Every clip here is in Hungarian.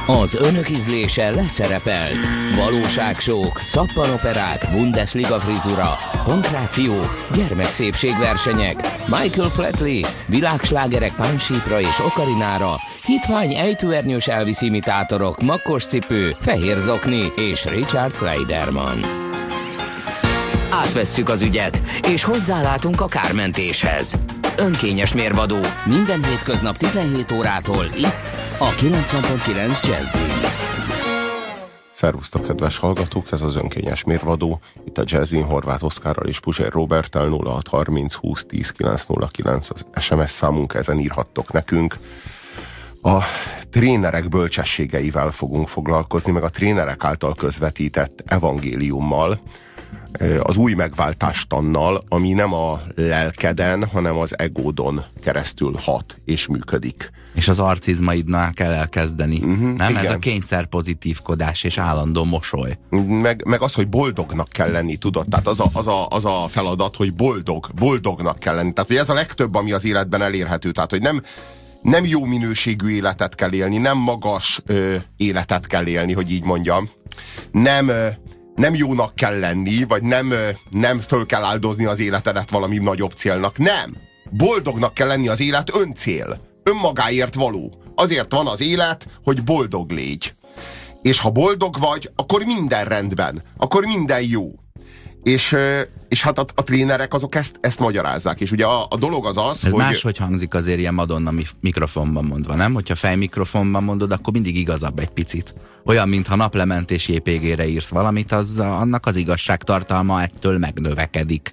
Az önök ízlése leszerepel. Valóságsók, szappanoperák, Bundesliga frizura, pankráció, gyermekszépségversenyek, Michael Flatley, világslágerek pánsípra és okarinára, hitvány ejtőernyős Elvis imitátorok, makkos cipő, fehér zokni és Richard Kleiderman. Átvesszük az ügyet, és hozzálátunk a kármentéshez. Önkényes mérvadó minden hétköznap 17 órától itt a 90.9 Jazzin. Szervusztok, kedves hallgatók, ez az önkényes mérvadó. Itt a Jazzin Horváth Oszkárral és Puzsér Roberttel. 0630 20 10 909 az SMS számunk, ezen írhattok nekünk. A trénerek bölcsességeivel fogunk foglalkozni, meg a trénerek által közvetített evangéliummal, az új megváltástannal, ami nem a lelkeden, hanem az egódon keresztül hat és működik. És az arcizmaidnál kell elkezdeni. Nem? Igen. Ez a kényszer pozitívkodás és állandó mosoly. Meg az, hogy boldognak kell lenni, tudod? Tehát az a feladat, hogy boldognak kell lenni. Tehát, hogy ez a legtöbb, ami az életben elérhető. Tehát, hogy nem jó minőségű életet kell élni, nem magas életet kell élni, hogy így mondjam. Nem jónak kell lenni, vagy nem föl kell áldozni az életedet valami nagyobb célnak. Nem! Boldognak kell lenni, az élet öncél. Önmagáért való. Azért van az élet, hogy boldog légy. És ha boldog vagy, akkor minden rendben. Akkor minden jó. És hát a trénerek azok ezt magyarázzák. És ugye a dolog az, ez hogy... máshogy hangzik azért ilyen Madonna mikrofonban mondva, nem? Hogyha fejmikrofonban mondod, akkor mindig igazabb egy picit. Olyan, mintha naplementés JPG-re írsz valamit, annak az igazságtartalma ettől megnövekedik.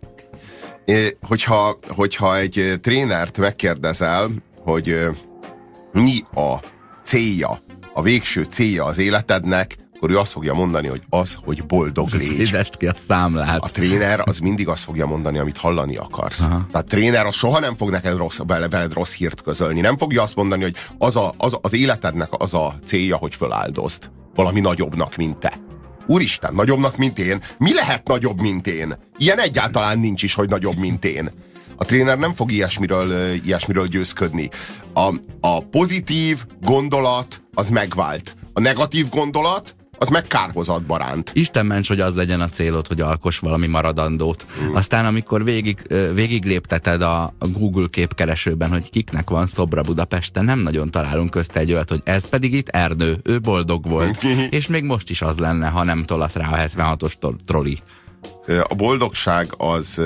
Hogyha egy trénert megkérdezel, hogy mi a célja, a végső célja az életednek, akkor ő azt fogja mondani, hogy az, hogy boldog légy. Fizest ki a számlát. A tréner az mindig azt fogja mondani, amit hallani akarsz. Aha. Tehát tréner az soha nem fog neked veled rossz hírt közölni. Nem fogja azt mondani, hogy az életednek az a célja, hogy föláldozd. Valami nagyobbnak, mint te. Úristen, nagyobbnak, mint én? Mi lehet nagyobb, mint én? Ilyen egyáltalán nincs is, hogy nagyobb, mint én. A tréner nem fog ilyesmiről győzködni. A pozitív gondolat az megvált. A negatív gondolat az meg kárhozatba ránt. Isten ments, hogy az legyen a célod, hogy alkoss valami maradandót. Aztán, amikor végig lépteted a Google képkeresőben, hogy kiknek van szobra Budapesten, nem nagyon találunk közt egy olyat, hogy ez pedig itt Ernő, ő boldog volt. És még most is az lenne, ha nem tolat rá a 76-os troli. A boldogság az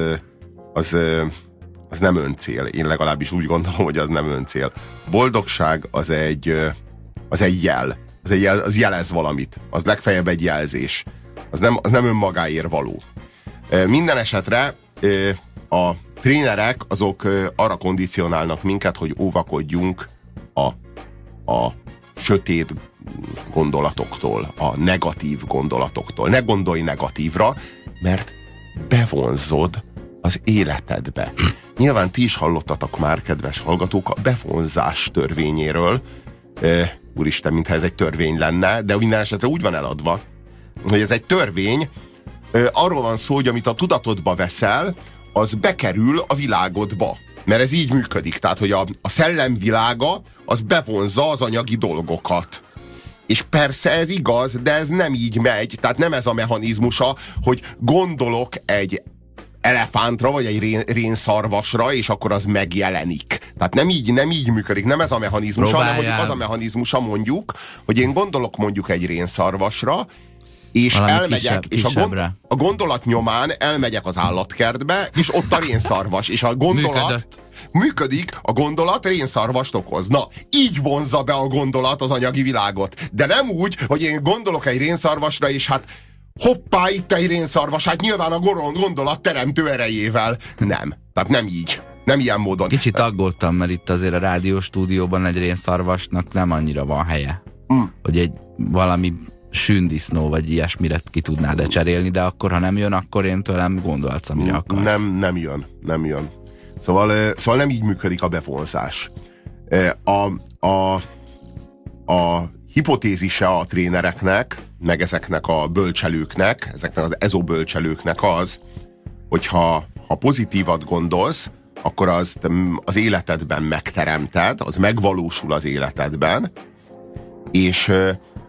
nem öncél. Én legalábbis úgy gondolom, hogy az nem öncél. Boldogság az egy jel. Az jelez valamit. Az legfeljebb egy jelzés. Az nem önmagáért való. Minden esetre a trénerek azok arra kondicionálnak minket, hogy óvakodjunk a sötét gondolatoktól, a negatív gondolatoktól. Ne gondolj negatívra, mert bevonzod az életedbe. Nyilván ti is hallottatok már, kedves hallgatók, a bevonzás törvényéről. Úristen, mintha ez egy törvény lenne, de minden esetre úgy van eladva, hogy ez egy törvény. Arról van szó, hogy amit a tudatodba veszel, az bekerül a világodba. Mert ez így működik. Tehát, hogy a szellem világa, az bevonzza az anyagi dolgokat. És persze ez igaz, de ez nem így megy. Tehát nem ez a mechanizmusa, hogy gondolok egy elefántra, vagy egy rénszarvasra, és akkor az megjelenik. Tehát nem így működik, nem ez a mechanizmusa, hanem mondjuk az a mechanizmusa mondjuk, hogy én gondolok mondjuk egy rénszarvasra, és valami elmegyek, és a gondolat nyomán elmegyek az állatkertbe, és ott a rénszarvas, és a gondolat működik, a gondolat rénszarvast okoz. Na, így vonzza be a gondolat az anyagi világot. De nem úgy, hogy én gondolok egy rénszarvasra, és hát hoppá, itt egy rénszarvas, hát nyilván a gondolat teremtő erejével. Nem. Tehát nem így. Nem ilyen módon. Kicsit aggódtam, mert itt azért a rádióstúdióban egy rénszarvasnak nem annyira van helye. Hogy egy valami sűndisznó vagy ilyesmire ki tudnád cserélni, de akkor, ha nem jön, akkor én tőlem gondolsz, amire akarsz. Nem jön. Szóval nem így működik a bevonzás. A hipotézise a trénereknek, meg ezeknek a bölcselőknek, ezeknek az ezobölcselőknek az, hogyha pozitívat gondolsz, akkor az életedben megteremted, az megvalósul az életedben, és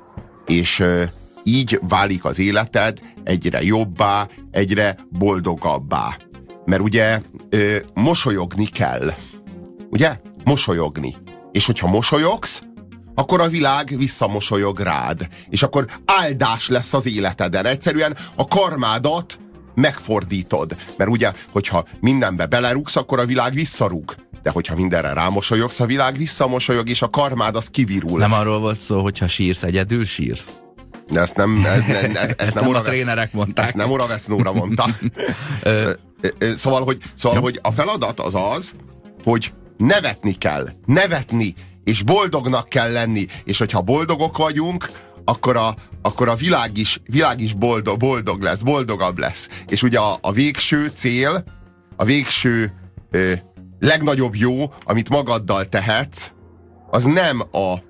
és így válik az életed egyre jobbá, egyre boldogabbá. Mert ugye mosolyogni kell. Ugye? Mosolyogni. És hogyha mosolyogsz, akkor a világ visszamosolyog rád. És akkor áldás lesz az életeden. Egyszerűen a karmádat megfordítod. Mert ugye, hogyha mindenbe belerúgsz, akkor a világ visszarúg. De hogyha mindenre rámosolyogsz, a világ visszamosolyog, és a karmád az kivirul. Nem arról volt szó, hogyha sírsz, egyedül sírsz? De ezt nem a trénerek mondták. Ezt nem Oravec Nóra mondta. Szóval, hogy a feladat az, hogy nevetni kell. Nevetni, és boldognak kell lenni. És hogyha boldogok vagyunk, akkor a világ is boldog lesz, boldogabb lesz. És ugye a végső cél, a végső legnagyobb jó, amit magaddal tehetsz, az nem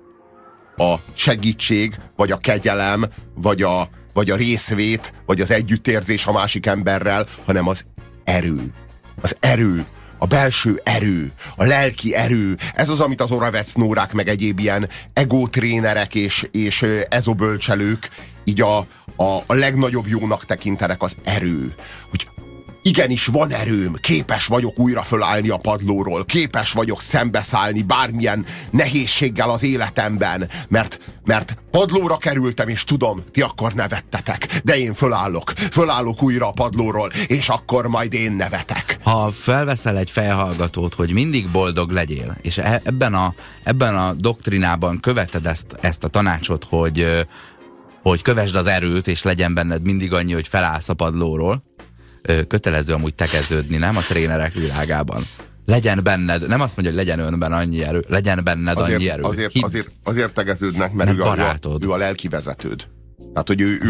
a segítség, vagy a kegyelem, vagy a részvét, vagy az együttérzés a másik emberrel, hanem az erő. Az erő. A belső erő, a lelki erő. Ez az, amit az Oravec Nórák meg egyéb ilyen egótrénerek és ezobölcselők így a legnagyobb jónak tekintenek, az erő. Hogy igenis van erőm, képes vagyok újra fölállni a padlóról, képes vagyok szembeszállni bármilyen nehézséggel az életemben, mert padlóra kerültem, és tudom, ti akkor nevettetek, de én fölállok újra a padlóról, és akkor majd én nevetek. Ha felveszel egy fejhallgatót, hogy mindig boldog legyél, és ebben a doktrinában követed ezt a tanácsot, hogy kövesd az erőt, és legyen benned mindig annyi, hogy felállsz a padlóról, kötelező amúgy tegeződni, nem a trénerek világában. Legyen benned, nem azt mondja, hogy legyen önben annyi erő, legyen benned annyi erő. Azért tegeződnek, mert ő a lelki vezetőd. Tehát, hogy ő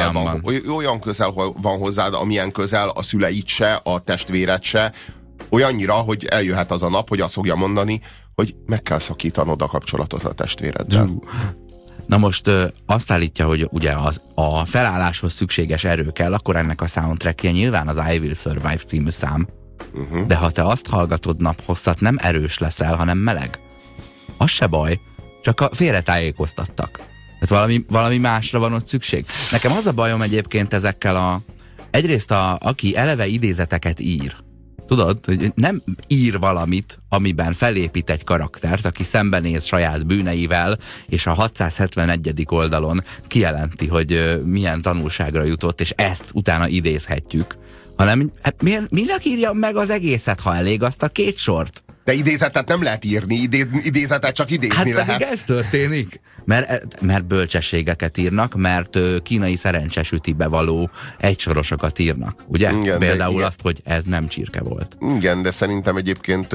olyan közel van hozzád, amilyen közel a szüleid se, a testvéred se, olyannyira, hogy eljöhet az a nap, hogy azt fogja mondani, hogy meg kell szakítanod a kapcsolatot a testvéreddel. Na most azt állítja, hogy ugye a felálláshoz szükséges erő kell, akkor ennek a soundtrackje nyilván az I Will Survive című szám. De ha te azt hallgatod naphosszat, nem erős leszel, hanem meleg. Az se baj, csak félretájékoztattak. Tehát valami másra van ott szükség. Nekem az a bajom egyébként ezekkel egyrészt aki eleve idézeteket ír. Tudod, hogy nem ír valamit, amiben felépít egy karaktert, aki szembenéz saját bűneivel, és a 671. oldalon kijelenti, hogy milyen tanulságra jutott, és ezt utána idézhetjük. Hanem minek írja meg az egészet, ha elég azt a 2 sort? De idézetet nem lehet írni, idézetet csak idézni lehet. Hát pedig ez történik. Mert bölcsességeket írnak, mert kínai szerencsesütibe való egysorosokat írnak. Ugye? Igen, például azt, hogy ez nem csirke volt. Igen, de szerintem egyébként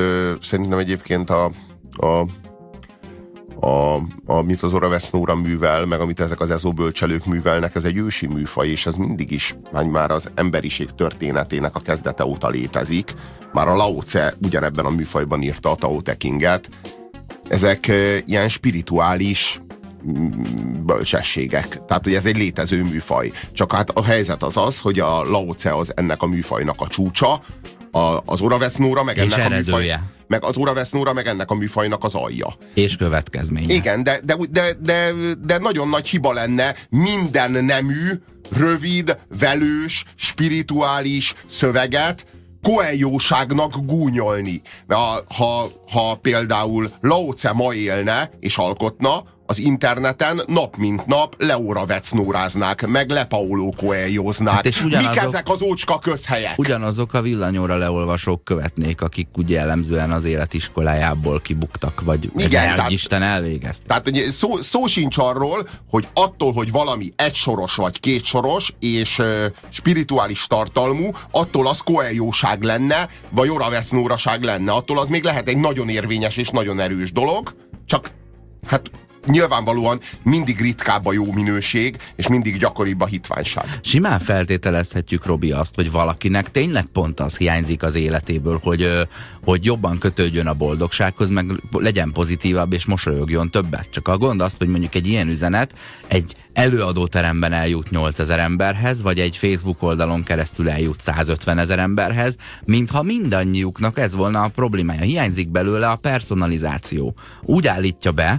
amit az Oravec Nóra művel, meg amit ezek az ezobölcselők művelnek, ez egy ősi műfaj, és ez mindig is már az emberiség történetének a kezdete óta létezik. Már a Lao Tse ugyanebben a műfajban írta a Tao Te Chinget. Ezek ilyen spirituális bölcsességek. Tehát, hogy ez egy létező műfaj. Csak hát a helyzet az, hogy a Lao Tse az ennek a műfajnak a csúcsa, az Oravec Nóra meg ennek a műfaj, meg az Oravec Nóra meg ennek a műfajnak az alja. És következménye. Igen, de nagyon nagy hiba lenne minden nemű, rövid, velős, spirituális szöveget Coelho-ságnak gúnyolni. Ha például Lao Tse ma élne és alkotna, az interneten nap mint nap Oravec Nóráznák, meg Paulo Coelhoznák. Hát mik ezek az ócska közhelyek? Ugyanazok a villanyóra leolvasók követnék, akik ugye jellemzően az életiskolájából kibuktak, vagy Isten elvégezte. Tehát szó sincs arról, hogy attól, hogy valami egysoros vagy kétsoros és spirituális tartalmú, attól az Coelho-ság lenne, vagy Oravec Nóraság lenne. Attól az még lehet egy nagyon érvényes és nagyon erős dolog, csak hát nyilvánvalóan mindig ritkább a jó minőség, és mindig gyakoribb a hitványság. Simán feltételezhetjük, Robi, azt, hogy valakinek tényleg pont az hiányzik az életéből, hogy jobban kötődjön a boldogsághoz, meg legyen pozitívabb, és mosolyogjon többet. Csak a gond az, hogy mondjuk egy ilyen üzenet egy előadóteremben eljut 8000 emberhez, vagy egy Facebook oldalon keresztül eljut 150 000 emberhez, mintha mindannyiuknak ez volna a problémája. Hiányzik belőle a personalizáció. Úgy állítja be,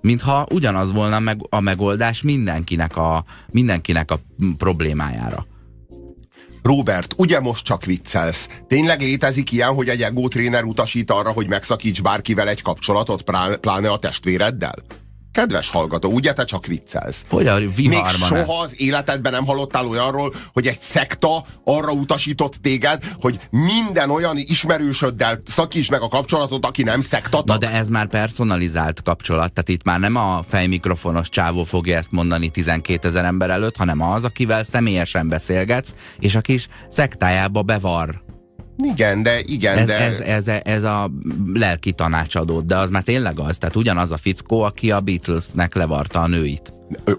mintha ugyanaz volna a megoldás mindenkinek a problémájára. Robert, ugye most csak viccelsz? Tényleg létezik ilyen, hogy egy egótréner utasít arra, hogy megszakíts bárkivel egy kapcsolatot, pláne a testvéreddel? Kedves hallgató, ugye te csak viccelsz? Hogy a viharban? Még soha az életedben nem hallottál olyanról, hogy egy szekta arra utasított téged, hogy minden olyan ismerősöddel szakíts meg a kapcsolatot, aki nem szektatag? Na de ez már personalizált kapcsolat, tehát itt már nem a fejmikrofonos csávó fogja ezt mondani 12 000 ember előtt, hanem az, akivel személyesen beszélgetsz, és a kis szektájába bevar. Igen, de... Ez a lelki tanácsadód, de tényleg az, tehát ugyanaz a fickó, aki a Beatlesnek levarta a nőit.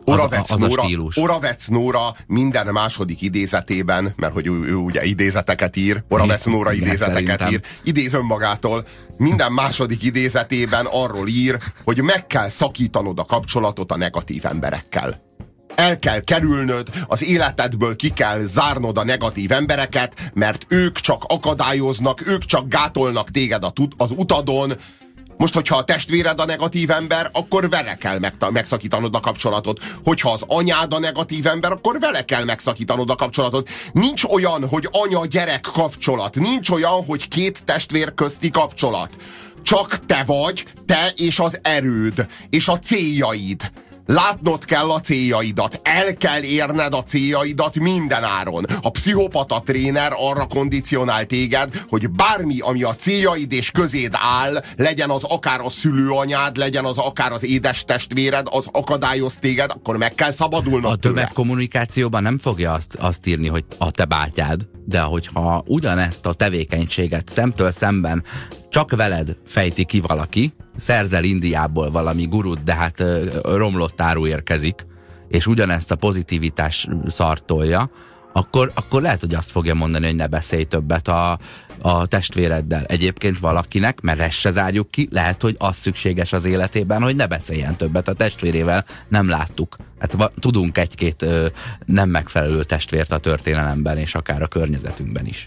Oravec Nóra minden második idézetében, mert hogy ő ugye idézeteket ír, Oravec Nóra idézeteket ír, idéz önmagától, minden második idézetében arról ír, hogy meg kell szakítanod a kapcsolatot a negatív emberekkel. El kell kerülnöd, az életedből ki kell zárnod a negatív embereket, mert ők csak akadályoznak, ők csak gátolnak téged az utadon. Most, hogyha a testvéred a negatív ember, akkor vele kell megszakítanod a kapcsolatot. Hogyha az anyád a negatív ember, akkor vele kell megszakítanod a kapcsolatot. Nincs olyan, hogy anya-gyerek kapcsolat. Nincs olyan, hogy két testvér közti kapcsolat. Csak te vagy, te és az erőd, és a céljaid. Látnod kell a céljaidat, el kell érned a céljaidat minden áron. A pszichopata tréner arra kondicionál téged, hogy bármi, ami a céljaid és közéd áll, legyen az akár a szülőanyád, legyen az akár az édes testvéred, az akadályoz téged, akkor meg kell szabadulnod. A tömegkommunikációban nem fogja azt írni, hogy a te bátyád, de hogyha ugyanezt a tevékenységet szemtől szemben csak veled fejti ki valaki, szerzel Indiából valami gurut, de hát romlott áru érkezik, és ugyanezt a pozitivitás szartolja, akkor lehet, hogy azt fogja mondani, hogy ne beszélj többet a testvéreddel. Egyébként valakinek, mert ezt se zárjuk ki, lehet, hogy az szükséges az életében, hogy ne beszéljen többet a testvérével. Nem láttuk. Hát tudunk egy-két nem megfelelő testvért a történelemben, és akár a környezetünkben is.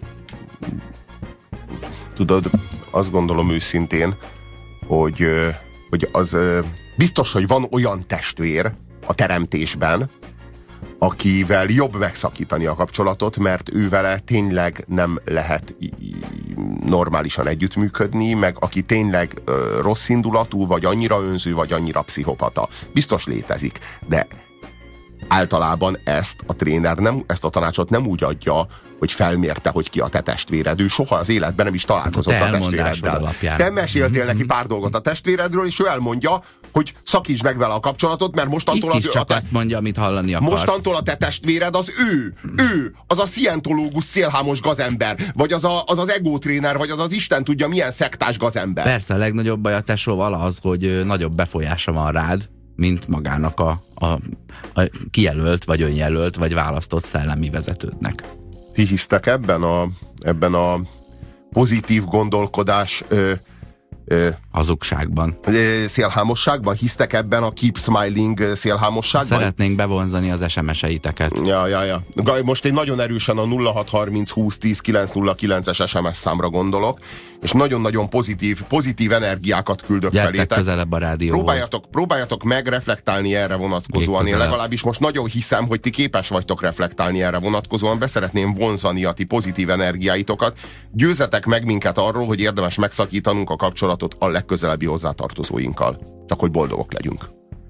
Tudod, azt gondolom őszintén, hogy az biztos, hogy van olyan testvér a teremtésben, akivel jobb megszakítani a kapcsolatot, mert ővele tényleg nem lehet normálisan együttműködni, meg aki tényleg rossz indulatú, vagy annyira önző, vagy annyira pszichopata. Biztos létezik, de általában ezt a tréner ezt a tanácsot nem úgy adja, hogy felmérte, hogy ki a te testvéred. Ő soha az életben nem is találkozott a testvéreddel. Te meséltél neki pár dolgot a testvéredről, és ő elmondja, hogy szakíts meg vele a kapcsolatot, mert mostantól azt mondja, amit hallani akarsz. Mostantól a te testvéred az ő, az a szientológus szélhámos gazember, vagy az egótréner, vagy az Isten tudja milyen szektás gazember. Persze, a legnagyobb baj a tesóval az, hogy nagyobb befolyása van rád, mint magának a kijelölt, vagy önjelölt, vagy választott szellemi vezetődnek. Ti hisztek ebben a pozitív gondolkodás hazugságban. Szélhámosságban? Hisztek ebben a keep smiling szélhámosságban? Szeretnénk bevonzani az SMS-eiteket. Ja. Most én nagyon erősen a 0630 20 10 909-es SMS számra gondolok, és nagyon-nagyon pozitív energiákat küldök felétek. Gyertek közelebb a rádióhoz. Próbáljatok meg reflektálni erre vonatkozóan. Én legalábbis most nagyon hiszem, hogy ti képes vagytok reflektálni erre vonatkozóan. Beszeretném vonzani a ti pozitív energiáitokat. Győzzetek meg minket arról, hogy érdemes megszakítanunk a kapcsolatot a legközelebbi hozzátartozóinkkal. Csak hogy boldogok legyünk.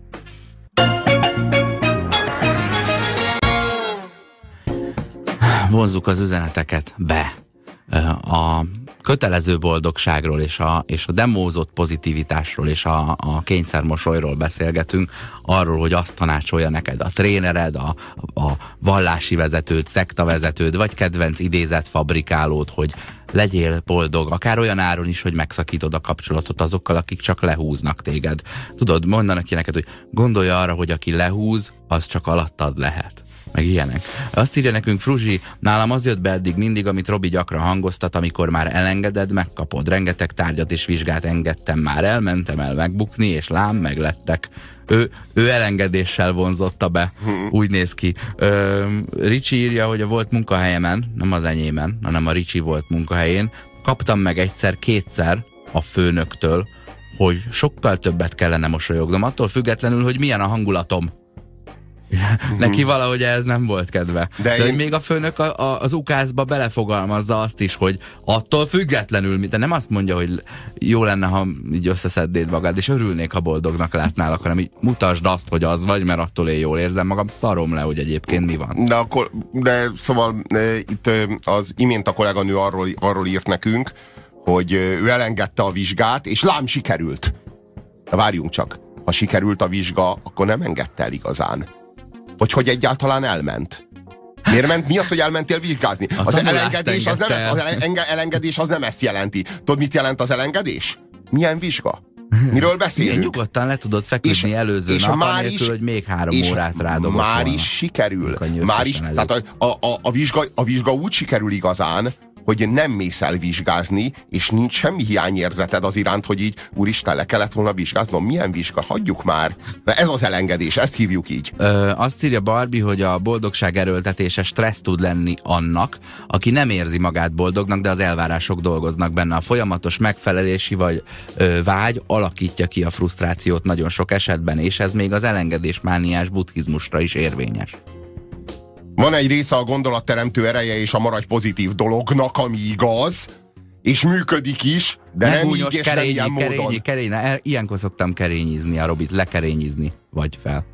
Vonzzuk az üzeneteket be. A kötelező boldogságról és a demózott pozitivitásról és a kényszermosolyról beszélgetünk, arról, hogy azt tanácsolja neked a trénered, a vallási vezetőd, szektavezetőd, vagy kedvenc idézetfabrikálód, hogy legyél boldog, akár olyan áron is, hogy megszakítod a kapcsolatot azokkal, akik csak lehúznak téged. Tudod, mondanak ki neked, hogy gondolj arra, hogy aki lehúz, az csak alattad lehet. Meg ilyenek. Azt írja nekünk Fruzsi, nálam az jött be eddig mindig, amit Robi gyakran hangoztat, amikor már elengeded, megkapod. Rengeteg tárgyat és vizsgát engedtem már el, mentem el megbukni, és lám, meglettek. Ő elengedéssel vonzotta be. Úgy néz ki. Ricsi írja, hogy a volt munkahelyemen, nem az enyémen, hanem a Ricsi volt munkahelyén, kaptam meg egyszer-kétszer a főnöktől hogy sokkal többet kellene mosolyognom, attól függetlenül, hogy milyen a hangulatom. Neki valahogy ez nem volt kedve. De hogy még a főnök az ukászba belefogalmazza azt is, hogy attól függetlenül, de nem azt mondja, hogy jó lenne, ha így összeszednéd magad, és örülnék, ha boldognak látnálak, hanem így mutasd azt, hogy az vagy, mert attól én jól érzem magam, szarom le, hogy egyébként mi van. De szóval itt az imént a kolléganő arról írt nekünk, hogy ő elengedte a vizsgát, és lám sikerült. De várjunk csak, ha sikerült a vizsga, akkor nem engedte el igazán. Vagy hogy egyáltalán elment. Miért ment? Mi az, hogy elmentél vizsgázni? Az elengedés az nem, elengedés az nem ezt jelenti. Tudod, mit jelent az elengedés? Milyen vizsga? Miről beszélünk? Igen, nyugodtan le tudod feküdni előző nap, anélkül, hogy még 3 órát rádobott már volna. is sikerül. Már is, tehát a vizsga úgy sikerül igazán, hogy nem mész el vizsgázni, és nincs semmi hiányérzeted az iránt, hogy így, úristen, le kellett volna vizsgáznom. Milyen vizsga? Hagyjuk már. De ez az elengedés, ezt hívjuk így. Azt írja Barbie, hogy a boldogság erőltetése stressz tud lenni annak, aki nem érzi magát boldognak, de az elvárások dolgoznak benne. A folyamatos megfelelési vagy vágy alakítja ki a frusztrációt nagyon sok esetben, és ez még az elengedésmániás buddhizmusra is érvényes. Van egy része a gondolatteremtő ereje és a maradj pozitív dolognak, ami igaz, és működik is, de nem így és nem ilyen módon. Ilyenkor szoktam kerényizni a Robit, lekerényizni, vagy fel.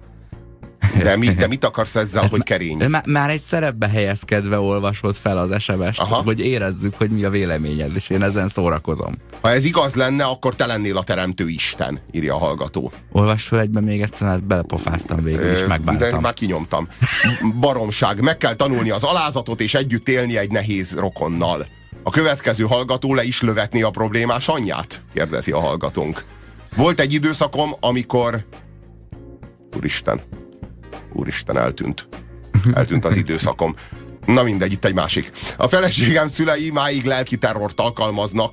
De mit akarsz ezzel, hogy kerény? Már egy szerepbe helyezkedve olvasod fel az SMS-t, hogy érezzük, hogy mi a véleményed, és én ezen szórakozom. Ha ez igaz lenne, akkor te lennél a teremtő Isten, írja a hallgató. Olvasd fel egyben még egyszer, mert belepofáztam végül, és megbántam. De már kinyomtam. Baromság, meg kell tanulni az alázatot, és együtt élni egy nehéz rokonnal. A következő hallgató le is lövetné a problémás anyját? Kérdezi a hallgatónk. Volt egy időszakom, amikor... Úristen, eltűnt. Eltűnt az időszakom. Na mindegy, itt egy másik. A feleségem szülei máig lelki terrort alkalmaznának,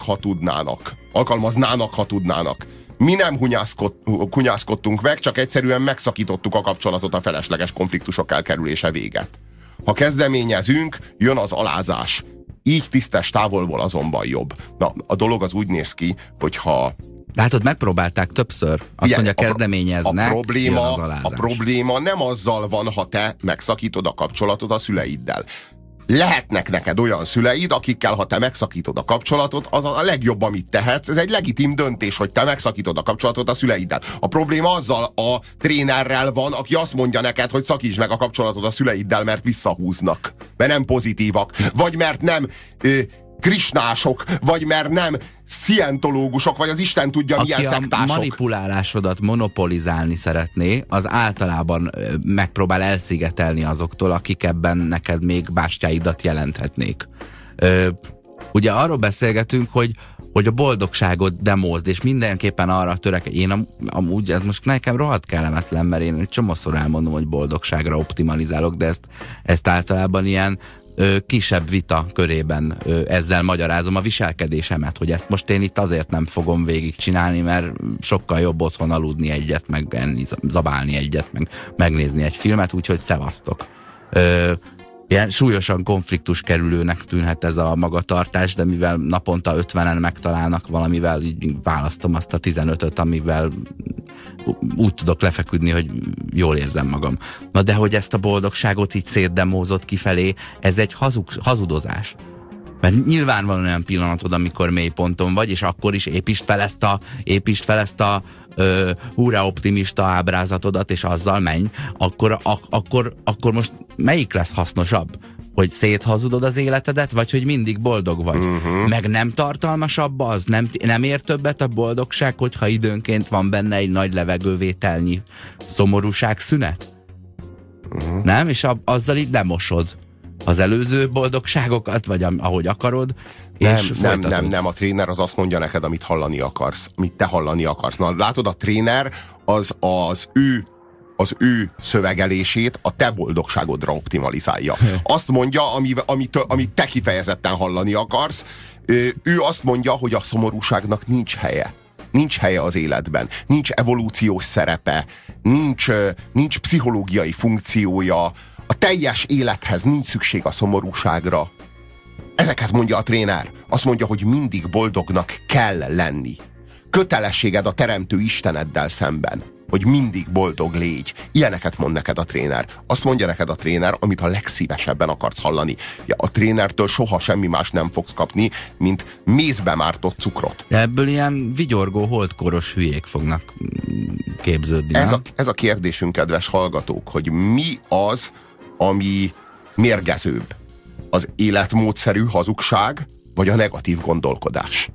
ha tudnának. Mi nem hunyászkodtunk meg, csak egyszerűen megszakítottuk a kapcsolatot a felesleges konfliktusok elkerülése véget. Ha kezdeményezünk, jön az alázás. Így tisztes távolból azonban jobb. Na, a dolog az úgy néz ki, hogyha... Látod, megpróbálták többször. Azt mondja, kezdeményeznek, a probléma nem azzal van, ha te megszakítod a kapcsolatot a szüleiddel. Lehetnek neked olyan szüleid, akikkel, ha te megszakítod a kapcsolatot, az a legjobb, amit tehetsz. Ez egy legitim döntés, hogy te megszakítod a kapcsolatot a szüleiddel. A probléma azzal a trénerrel van, aki azt mondja neked, hogy szakítsd meg a kapcsolatot a szüleiddel, mert visszahúznak. Mert nem pozitívak. Vagy mert nem... krisnások, vagy mert nem szientológusok, vagy az Isten tudja, milyen szektások. Aki a manipulálásodat monopolizálni szeretné, az általában megpróbál elszigetelni azoktól, akik ebben neked még bástyáidat jelenthetnék. Ugye arról beszélgetünk, hogy a boldogságot demózd, és mindenképpen arra törekedj. Én amúgy, ez most nekem rohadt kellemetlen, mert én egy csomószor elmondom, hogy boldogságra optimalizálok, de ezt általában ilyen kisebb vita körében ezzel magyarázom a viselkedésemet, hogy ezt most én itt azért nem fogom végigcsinálni, mert sokkal jobb otthon aludni egyet, meg enni, zabálni egyet, meg megnézni egy filmet, úgyhogy szevasztok. Ilyen súlyosan konfliktus kerülőnek tűnhet ez a magatartás, de mivel naponta 50-en megtalálnak valamivel, így választom azt a 15-öt, amivel úgy tudok lefeküdni, hogy jól érzem magam. Na de hogy ezt a boldogságot így szétdemózott kifelé, ez egy hazudozás. Mert nyilván van olyan pillanatod, amikor mély ponton vagy, és akkor is építsd fel ezt a hurrá optimista ábrázatodat, és azzal menj, akkor most melyik lesz hasznosabb? Hogy széthazudod az életedet, vagy hogy mindig boldog vagy? Meg nem tartalmasabb az? Nem ér többet a boldogság, hogyha időnként van benne egy nagy levegővételnyi szomorúság szünet? Nem? És azzal így lemosod az előző boldogságokat, vagy ahogy akarod, és nem, a tréner az azt mondja neked, amit hallani akarsz, amit te hallani akarsz. Na, látod, a tréner az ő szövegelését a te boldogságodra optimalizálja. Azt mondja, amit te kifejezetten hallani akarsz, ő azt mondja, hogy a szomorúságnak nincs helye. Nincs helye az életben, nincs evolúciós szerepe, nincs pszichológiai funkciója, a teljes élethez nincs szükség a szomorúságra. Ezeket mondja a tréner. Azt mondja, hogy mindig boldognak kell lenni. kötelességed a teremtő Isteneddel szemben, hogy mindig boldog légy. Ilyeneket mond neked a tréner. Azt mondja neked a tréner, amit a legszívesebben akarsz hallani. Ja, a trénertől soha semmi más nem fogsz kapni, mint mézbe mártott cukrot. De ebből ilyen vigyorgó, holdkoros hülyék fognak képződni. Ez a kérdésünk, kedves hallgatók, hogy mi az, ami mérgezőbb? Az életmódszerű hazugság, vagy a negatív gondolkodás?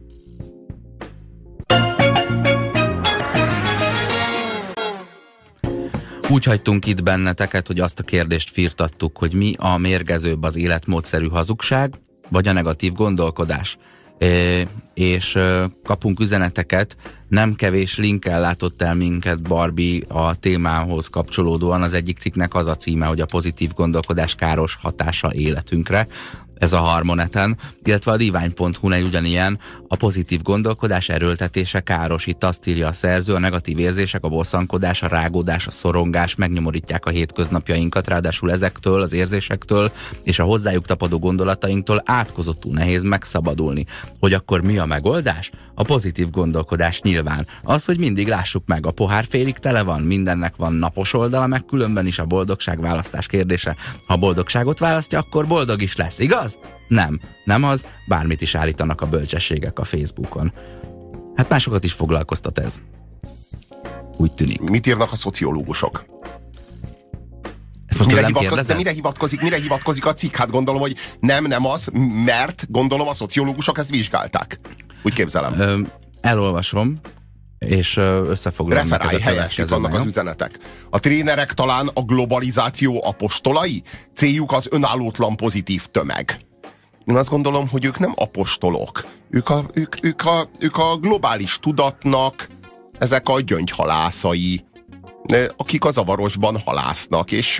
Úgy hagytunk itt benneteket, hogy azt a kérdést firtattuk, hogy mi a mérgezőbb, az életmódszerű hazugság, vagy a negatív gondolkodás. És kapunk üzeneteket, nem kevés linkkel látott el minket Barbie a témához kapcsolódóan. Az egyik cikknek az a címe, hogy a pozitív gondolkodás káros hatása életünkre. Ez a Harmoneten, illetve a divány.hu-n egy ugyanilyen, a pozitív gondolkodás erőltetése káros. Itt azt írja a szerző, a negatív érzések, a bosszankodás, a rágódás, a szorongás megnyomorítják a hétköznapjainkat, ráadásul ezektől, az érzésektől és a hozzájuk tapadó gondolatainktól átkozottul nehéz megszabadulni. Hogy akkor mi a megoldás? A pozitív gondolkodás nyilván. Az, hogy mindig lássuk meg, a pohár félig tele van, mindennek van napos oldala, meg különben is a boldogság választás kérdése. Ha a boldogságot választja, akkor boldog is lesz, igaz? Nem az, bármit is állítanak a bölcsességek a Facebookon. Hát másokat is foglalkoztat ez. Úgy tűnik. Mit írnak a szociológusok? Ezt most mire hivatkozik a cikk? Hát gondolom, hogy nem az, mert gondolom a szociológusok ezt vizsgálták. Úgy képzelem. Elolvasom, és összefoglalom. Referálj, helyesek vannak az üzenetek. A trénerek talán a globalizáció apostolai? Céljuk az önállótlan pozitív tömeg. Én azt gondolom, hogy ők nem apostolok. Ők a globális tudatnak ezek a gyöngyhalászai, akik a zavarosban halásznak, és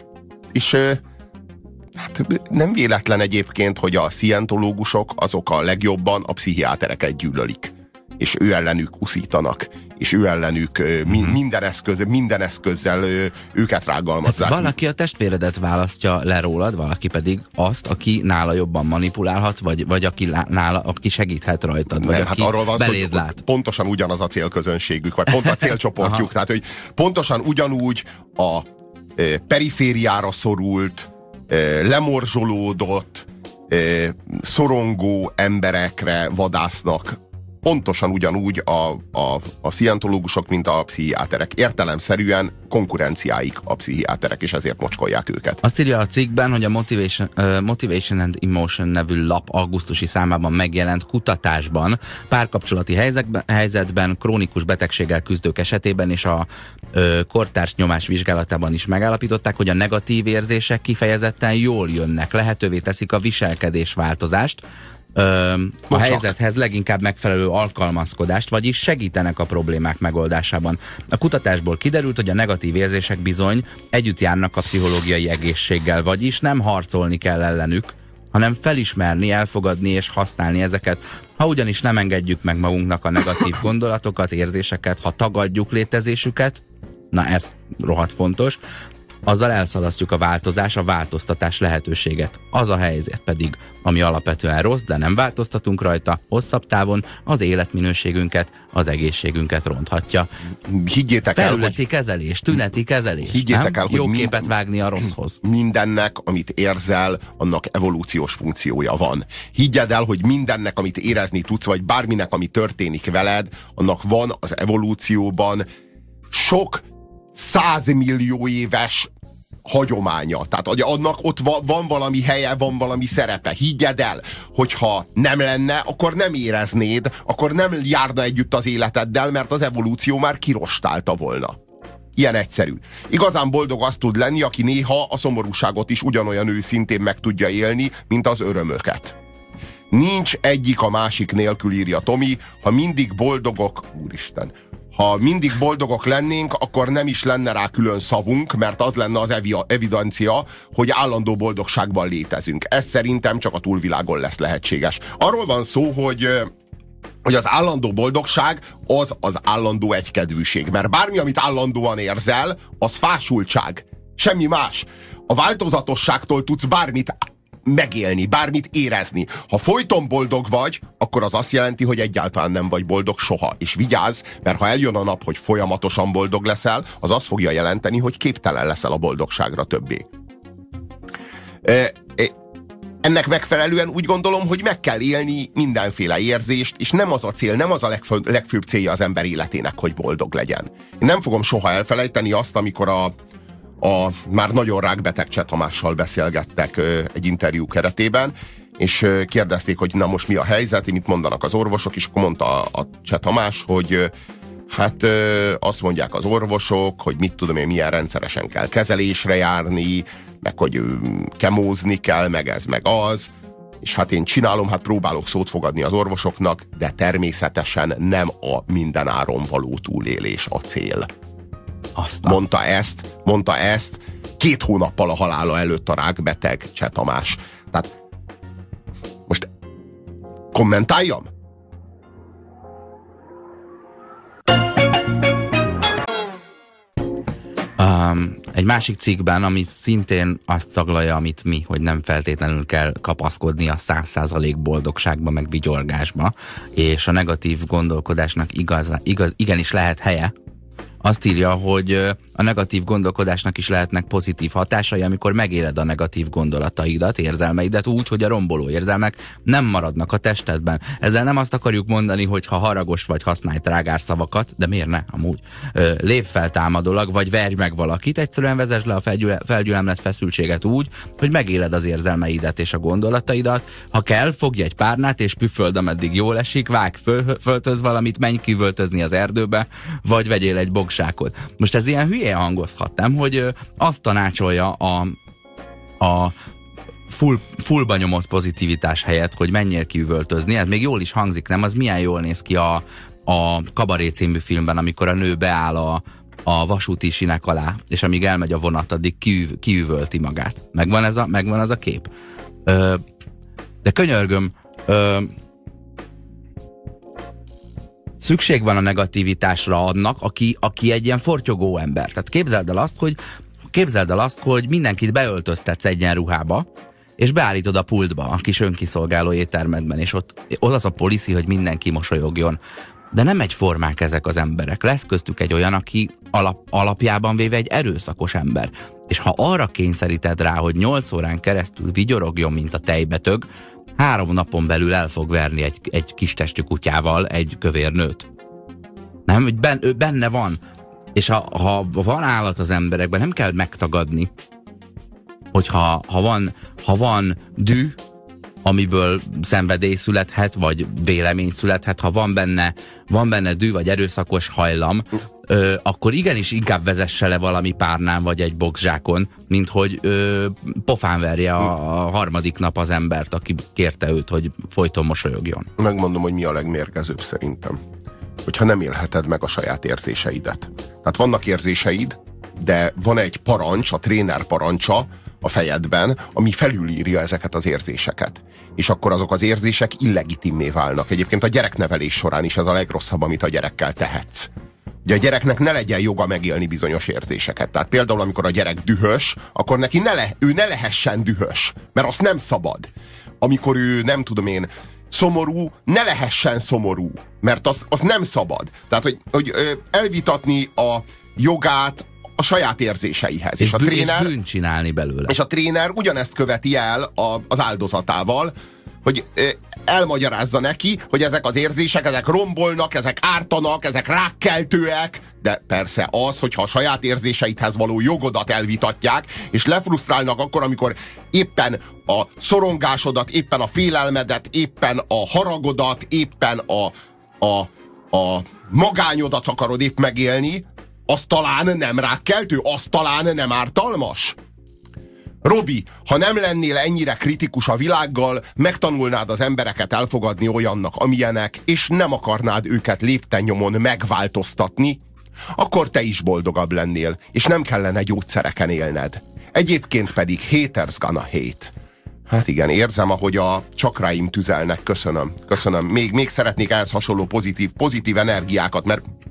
hát nem véletlen egyébként, hogy a szientológusok azok a legjobban a pszichiátereket gyűlölik, és ő ellenük uszítanak, és ő ellenük minden eszközzel őket rágalmazzák. Hát valaki a testvéredet választja le rólad, valaki pedig azt, aki nála jobban manipulálhat, vagy aki segíthet rajtad, vagy nem, aki hát arról van beléd szó, lát. Pontosan ugyanaz a célközönségük, vagy pont a célcsoportjuk. Tehát, hogy pontosan ugyanúgy a perifériára szorult, lemorzsolódott, szorongó emberekre vadásznak pontosan ugyanúgy a szientológusok, mint a pszichiáterek. Értelemszerűen konkurenciáik a pszichiáterek, és ezért mocskolják őket. Azt írja a cikkben, hogy a Motivation and Emotion nevű lap augusztusi számában megjelent kutatásban párkapcsolati helyzetben, krónikus betegséggel küzdők esetében és a kortárs nyomás vizsgálatában is megállapították, hogy a negatív érzések kifejezetten jól jönnek, lehetővé teszik a viselkedésváltozást, a helyzethez leginkább megfelelő alkalmazkodást, vagyis segítenek a problémák megoldásában. A kutatásból kiderült, hogy a negatív érzések bizony együtt járnak a pszichológiai egészséggel, vagyis nem harcolni kell ellenük, hanem felismerni, elfogadni és használni ezeket. Ha ugyanis nem engedjük meg magunknak a negatív gondolatokat, érzéseket, ha tagadjuk létezésüket, na ez rohadt fontos, azzal elszalasztjuk a változtatás lehetőséget. Az a helyzet pedig, ami alapvetően rossz, de nem változtatunk rajta, hosszabb távon az életminőségünket, az egészségünket ronthatja. Higgyétek el, felületi kezelés, tüneti kezelés. Higgyétek el, jó hogy képet vágni a rosszhoz. Mindennek, amit érzel, annak evolúciós funkciója van. Higgyed el, hogy mindennek, amit érezni tudsz, vagy bárminek, ami történik veled, annak van az evolúcióban sok 100 millió éves hagyománya. Tehát annak ott van valami helye, van valami szerepe. Higgyed el, hogyha nem lenne, akkor nem éreznéd, akkor nem járna együtt az életeddel, mert az evolúció már kirostálta volna. Ilyen egyszerű. Igazán boldog az tud lenni, aki néha a szomorúságot is ugyanolyan őszintén meg tudja élni, mint az örömöket. Nincs egyik a másik nélkül, írja Tomi, ha mindig boldogok, úristen, ha mindig boldogok lennénk, akkor nem is lenne rá külön szavunk, mert az lenne az evidencia, hogy állandó boldogságban létezünk. Ez szerintem csak a túlvilágon lesz lehetséges. Arról van szó, hogy az állandó boldogság az állandó egykedvűség. Mert bármi, amit állandóan érzel, az fásultság. Semmi más. A változatosságtól tudsz bármit megélni, bármit érezni. Ha folyton boldog vagy, akkor az azt jelenti, hogy egyáltalán nem vagy boldog soha. És vigyázz, mert ha eljön a nap, hogy folyamatosan boldog leszel, az azt fogja jelenteni, hogy képtelen leszel a boldogságra többé. Ennek megfelelően úgy gondolom, hogy meg kell élni mindenféle érzést, és nem az a cél, nem az a legfőbb célja az ember életének, hogy boldog legyen. Én nem fogom soha elfelejteni azt, amikor a már nagyon rákbeteg Cseh Tamással beszélgettek egy interjú keretében, és kérdezték, hogy na most mi a helyzet, mit mondanak az orvosok, és akkor mondta a Cseh Tamás, hogy hát azt mondják az orvosok, hogy mit tudom én, milyen rendszeresen kell kezelésre járni, meg hogy kemózni kell, meg ez, meg az, és hát én csinálom, hát próbálok szót fogadni az orvosoknak, de természetesen nem a mindenáron való túlélés a cél. Mondta ezt 2 hónappal a halála előtt a rákbeteg Cseh Tamás. Tehát most kommentáljam? Egy másik cikkben, ami szintén azt taglalja, amit mi, hogy nem feltétlenül kell kapaszkodni a 100% boldogságba, meg vigyorgásba, és a negatív gondolkodásnak igenis lehet helye. Azt írja, hogy a negatív gondolkodásnak is lehetnek pozitív hatásai, amikor megéled a negatív gondolataidat, érzelmeidet úgy, hogy a romboló érzelmek nem maradnak a testedben. Ezzel nem azt akarjuk mondani, hogy ha haragos vagy, használj trágár szavakat, de miért ne, amúgy. Lép fel támadólag, vagy verj meg valakit, egyszerűen vezess le a felgyülemlett feszültséget úgy, hogy megéled az érzelmeidet és a gondolataidat. Ha kell, fogj egy párnát és püföld, ameddig jól esik, vágj, föltöz valamit, menj kivöltözni az erdőbe, vagy vegyél egy bogsákot. Most ez ilyen hülye hangozhat, nem? Hogy azt tanácsolja a fullba nyomott pozitivitás helyett, hogy menjél kiüvöltözni. Ez még jól is hangzik, nem? Az milyen jól néz ki a Kabaré című filmben, amikor a nő beáll a vasúti sinek alá, és amíg elmegy a vonat, addig kiüvölti magát. Megvan ez a kép. De könyörgöm, szükség van a negativitásra annak, aki egy ilyen fortyogó ember. Tehát képzeld el azt, hogy mindenkit beöltöztetsz egyenruhába, és beállítod a pultba, a kis önkiszolgáló éttermedben, és ott az a policy, hogy mindenki mosolyogjon. De nem egyformák ezek az emberek. Lesz köztük egy olyan, aki alapjában véve egy erőszakos ember. És ha arra kényszeríted rá, hogy 8 órán keresztül vigyorogjon, mint a tejbetög, 3 napon belül el fog verni egy kis testű kutyával egy kövér nőt. Nem, hogy benne van. És ha van állat az emberekben, nem kell megtagadni, hogy ha van düh, amiből szenvedély születhet, vagy vélemény születhet, ha van benne düh, vagy erőszakos hajlam, akkor igenis inkább vezesse le valami párnán, vagy egy boxzsákon, mint hogy pofán verje a harmadik nap az embert, aki kérte őt, hogy folyton mosolyogjon. Megmondom, hogy mi a legmérgezőbb szerintem. Hogyha nem élheted meg a saját érzéseidet. Tehát vannak érzéseid, de van egy parancs, a tréner parancsa a fejedben, ami felülírja ezeket az érzéseket. És akkor azok az érzések illegitimmé válnak. Egyébként a gyereknevelés során is ez a legrosszabb, amit a gyerekkel tehetsz. Ugye a gyereknek ne legyen joga megélni bizonyos érzéseket. Tehát például, amikor a gyerek dühös, akkor neki ő ne lehessen dühös, mert azt nem szabad. Amikor ő, nem tudom én, szomorú, ne lehessen szomorú, mert az nem szabad. Tehát, hogy elvitatni a jogát a saját érzéseihez. És bűnt csinálni belőle. És a tréner ugyanezt követi el az áldozatával, hogy elmagyarázza neki, hogy ezek az érzések, ezek rombolnak, ezek ártanak, ezek rákkeltőek, de persze az, hogyha a saját érzéseidhez való jogodat elvitatják, és lefrusztrálnak akkor, amikor éppen a szorongásodat, éppen a félelmedet, éppen a haragodat, éppen a magányodat akarod épp megélni, az talán nem rákkeltő, az talán nem ártalmas. Robi, ha nem lennél ennyire kritikus a világgal, megtanulnád az embereket elfogadni olyannak, amilyenek, és nem akarnád őket lépten-nyomon megváltoztatni, akkor te is boldogabb lennél, és nem kellene gyógyszereken élned. Egyébként pedig haters gonna hate. Hát igen, érzem, ahogy a csakráim tüzelnek. Köszönöm. Még szeretnék ehhez hasonló pozitív energiákat, mert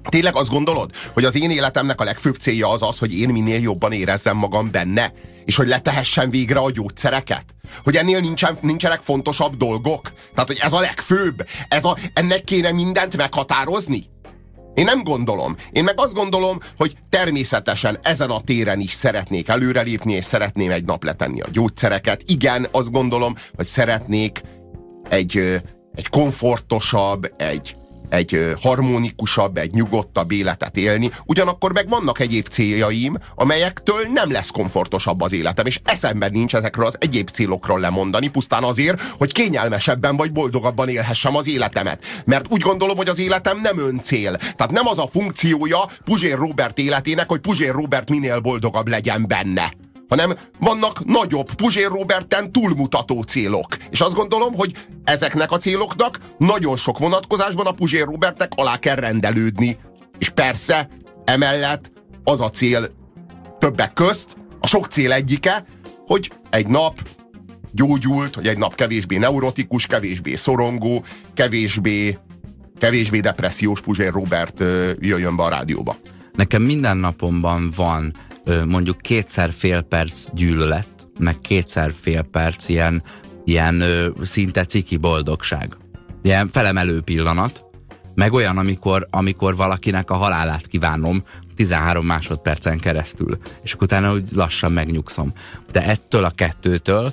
Tényleg azt gondolod, hogy az én életemnek a legfőbb célja az, hogy én minél jobban érezzem magam benne? És hogy letehessen végre a gyógyszereket? Hogy ennél nincsenek fontosabb dolgok? Tehát, hogy ez a legfőbb? Ennek kéne mindent meghatározni? Én nem gondolom. Én meg azt gondolom, hogy természetesen ezen a téren is szeretnék előrelépni, és szeretném egy nap letenni a gyógyszereket. Igen, azt gondolom, hogy szeretnék egy komfortosabb, egy harmonikusabb, egy nyugodtabb életet élni, ugyanakkor meg vannak egyéb céljaim, amelyektől nem lesz komfortosabb az életem, és eszemben nincs ezekről az egyéb célokról lemondani, pusztán azért, hogy kényelmesebben vagy boldogabban élhessem az életemet. Mert úgy gondolom, hogy az életem nem öncél. Tehát nem az a funkciója Puzsér Róbert életének, hogy Puzsér Róbert minél boldogabb legyen benne, hanem vannak nagyobb, Puzsér Róberten túlmutató célok. És azt gondolom, hogy ezeknek a céloknak nagyon sok vonatkozásban a Puzsér Róbertnek alá kell rendelődni. És persze, emellett az a cél többek közt, a sok cél egyike, hogy egy nap gyógyult, hogy egy nap kevésbé neurotikus, kevésbé szorongó, kevésbé depressziós Puzsér Róbert jöjjön be a rádióba. Nekem minden napomban van mondjuk 2x fél perc gyűlölet, meg 2x fél perc ilyen szinte ciki boldogság. Ilyen felemelő pillanat, meg olyan, amikor valakinek a halálát kívánom 13 másodpercen keresztül, és akkor utána úgy lassan megnyugszom. De ettől a kettőtől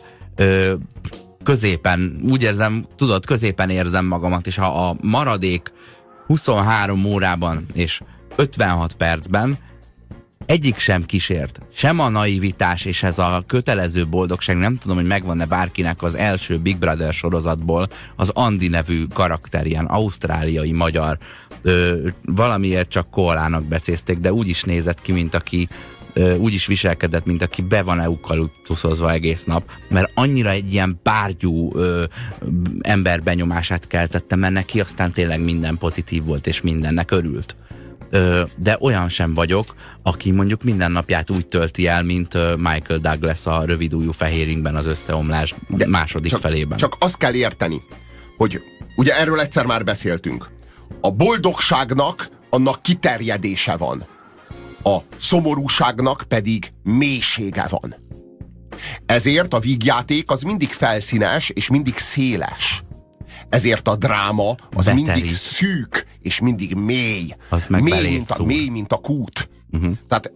középen, úgy érzem, tudod, középen érzem magamat, és ha a maradék 23 órában és 56 percben egyik sem kísért, sem a naivitás és ez a kötelező boldogság, nem tudom, hogy megvan-e bárkinek az első Big Brother sorozatból az Andi nevű karakter, ilyen ausztráliai magyar, valamiért csak koalának becézték, de úgy is nézett ki, mint aki úgy is viselkedett, mint aki be van eukaliptuszozva egész nap, mert annyira egy ilyen bárgyú ember benyomását keltette, mert neki aztán tényleg minden pozitív volt, és mindennek örült. De olyan sem vagyok, aki mondjuk minden napját úgy tölti el, mint Michael Douglas a rövidújú fehéringben az összeomlás második felében. Csak azt kell érteni, hogy ugye erről egyszer már beszéltünk. A boldogságnak annak kiterjedése van. A szomorúságnak pedig mélysége van. Ezért a vígjáték az mindig felszínes és mindig széles. Ezért a dráma az mindig szűk és mindig mély. Az meg mély, mint a kút. Tehát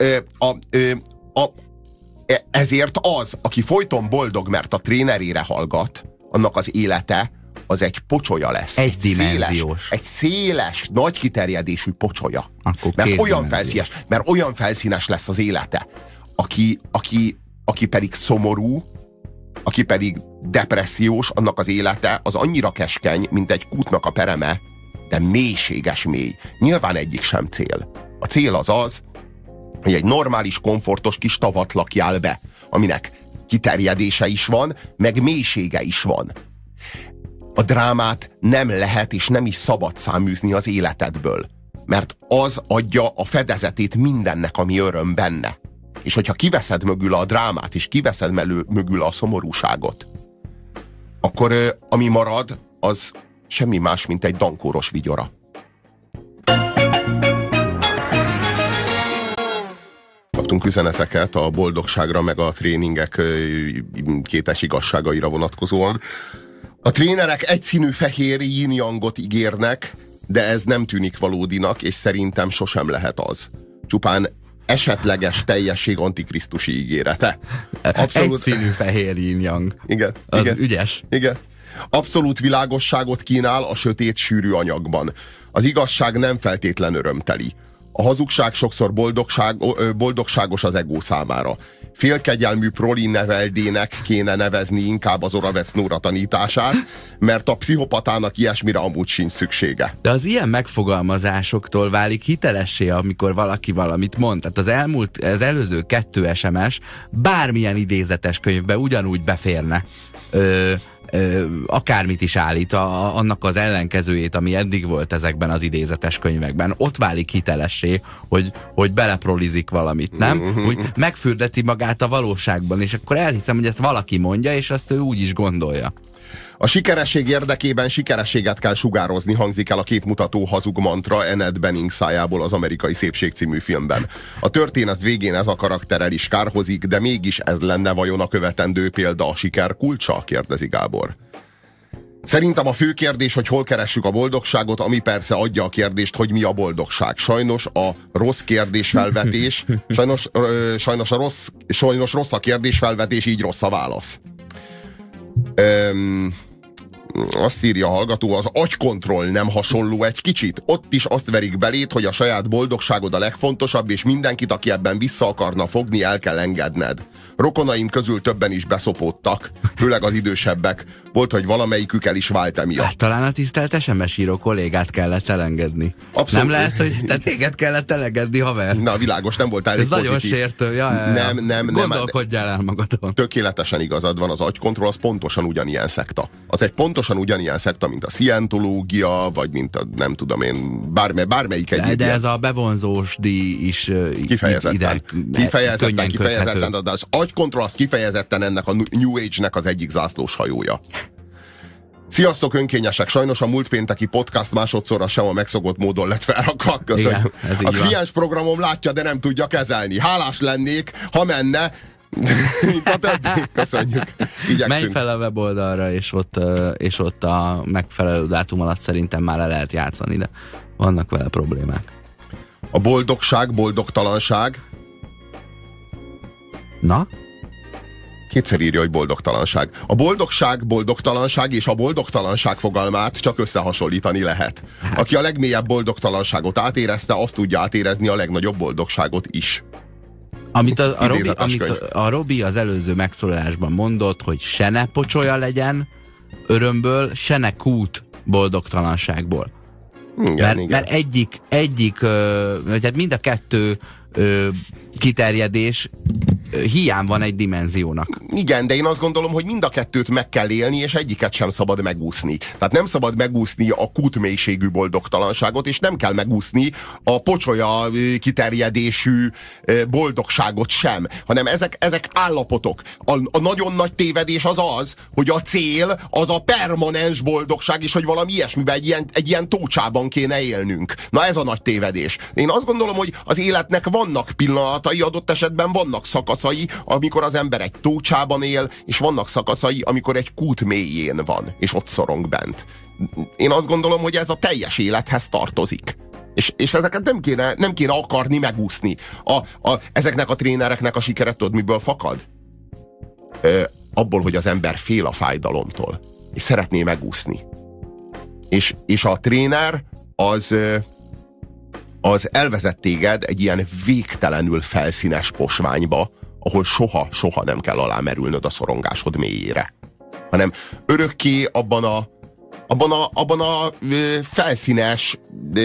ezért az, aki folyton boldog, mert a trénerére hallgat, annak az élete az egy pocsolya lesz. Egy széles, nagy kiterjedésű pocsolya. Mert olyan felszínes lesz az élete. Aki pedig szomorú, aki pedig depressziós, annak az élete az annyira keskeny, mint egy kútnak a pereme, de mélységes mély. Nyilván egyik sem cél. A cél az, hogy egy normális, komfortos kis tavat lakjál be, aminek kiterjedése is van, meg mélysége is van. A drámát nem lehet és nem is szabad száműzni az életedből, mert az adja a fedezetét mindennek, ami öröm benne. És hogyha kiveszed mögül a drámát, és kiveszed mögül a szomorúságot, akkor ami marad, az semmi más, mint egy dankóros vigyora. Kaptunk üzeneteket a boldogságra, meg a tréningek kétes igazságaira vonatkozóan. A trénerek egyszínű fehér yin-yangot ígérnek, de ez nem tűnik valódinak, és szerintem sosem lehet az. Csupán esetleges teljesség antikrisztusi ígérete. Egyszínű fehér yin-yang. Igen. Az igen, ügyes. Igen. Abszolút világosságot kínál a sötét, sűrű anyagban. Az igazság nem feltétlen örömteli. A hazugság sokszor boldogságos az ego számára. Félkegyelmű proli neveldének kéne nevezni inkább az Oravec Nóra tanítását, mert a pszichopatának ilyesmire amúgy sincs szüksége. De az ilyen megfogalmazásoktól válik hitelessé, amikor valaki valamit mond. Tehát az előző 2 SMS bármilyen idézetes könyvbe ugyanúgy beférne. Akármit is állít, annak az ellenkezőjét, ami eddig volt ezekben az idézetes könyvekben. Ott válik hitelessé, hogy beleprolizik valamit, nem? Hogy megfürdeti magát a valóságban, és akkor elhiszem, hogy ezt valaki mondja, és azt ő úgy is gondolja. A sikeresség érdekében sikerességet kell sugározni, hangzik el a képmutató hazug mantra Annette Bening szájából az Amerikai Szépség című filmben. A történet végén ez a karakter el is kárhozik, de mégis ez lenne vajon a követendő példa a siker kulcsa? Kérdezi Gábor. Szerintem a fő kérdés, hogy hol keressük a boldogságot, ami persze adja a kérdést, hogy mi a boldogság. Sajnos a rossz kérdésfelvetés, sajnos rossz a kérdésfelvetés, így rossz a válasz. Azt írja a hallgató, az agykontroll nem hasonló egy kicsit? Ott is azt verik beléd, hogy a saját boldogságod a legfontosabb, és mindenkit, aki ebben vissza akarna fogni, el kell engedned. Rokonaim közül többen is beszopódtak, főleg az idősebbek. Volt, hogy valamelyikük el is vált emiatt. Hát, talán a tisztelt SMS író kollégát kellett elengedni. Abszolút. Nem lehet, hogy te téged kellett elengedni, haver? Na, világos, nem voltál elég pozitív. Ez nagyon sértő. Ja. Nem. Gondolkodjál el magadon. Tökéletesen igazad van, az agykontroll az pontosan ugyanilyen szekta. Az egy pontosan ugyanilyen szekta, mint a szientológia, vagy mint a, nem tudom én, bármelyik egyéb. De ez a bevonzós díj is kifejezetten, de az agykontroll az kifejezetten ennek a New Age-nek az egyik zászlós hajója. Sziasztok, önkényesek! Sajnos a múlt pénteki podcast másodszorra sem a megszokott módon lett felrakva. Köszönjük. Igen, a kliens programom látja, de nem tudja kezelni. Hálás lennék, ha menne, mint a többi. Köszönjük. Igyekszünk. Menj fel a weboldalra, és ott a megfelelő dátum alatt szerintem már le lehet játszani, de vannak vele problémák. A boldogság, boldogtalanság. Na? Kétszer írja, hogy boldogtalanság. A boldogság, boldogtalanság és a boldogtalanság fogalmát csak összehasonlítani lehet. Aki a legmélyebb boldogtalanságot átérezte, azt tudja átérezni a legnagyobb boldogságot is. Amit a Robi az előző megszólalásban mondott, hogy se ne pocsolya legyen örömből, se ne kút boldogtalanságból. Igen, mert egyik tehát mind a kettő kiterjedés hiány van egy dimenziónak. Igen, de én azt gondolom, hogy mind a kettőt meg kell élni, és egyiket sem szabad megúszni. Tehát nem szabad megúszni a kútmélységű boldogtalanságot, és nem kell megúszni a pocsolya kiterjedésű boldogságot sem, hanem ezek állapotok. A nagyon nagy tévedés az, hogy a cél az a permanens boldogság, és hogy valami ilyesmiben egy ilyen tócsában kéne élnünk. Na ez a nagy tévedés. Én azt gondolom, hogy az életnek vannak pillanatai, adott esetben vannak szakaszai, amikor az ember egy tócsában él, és vannak szakaszai, amikor egy kút mélyén van, és ott szorong bent. Én azt gondolom, hogy ez a teljes élethez tartozik. És ezeket nem kéne akarni megúszni. Ezeknek a trénereknek a sikere tudod, miből fakad? Abból, hogy az ember fél a fájdalomtól, és szeretné megúszni. És a tréner az elvezet téged egy ilyen végtelenül felszínes posványba, ahol soha nem kell alámerülnöd a szorongásod mélyére. Hanem örökké abban a felszínes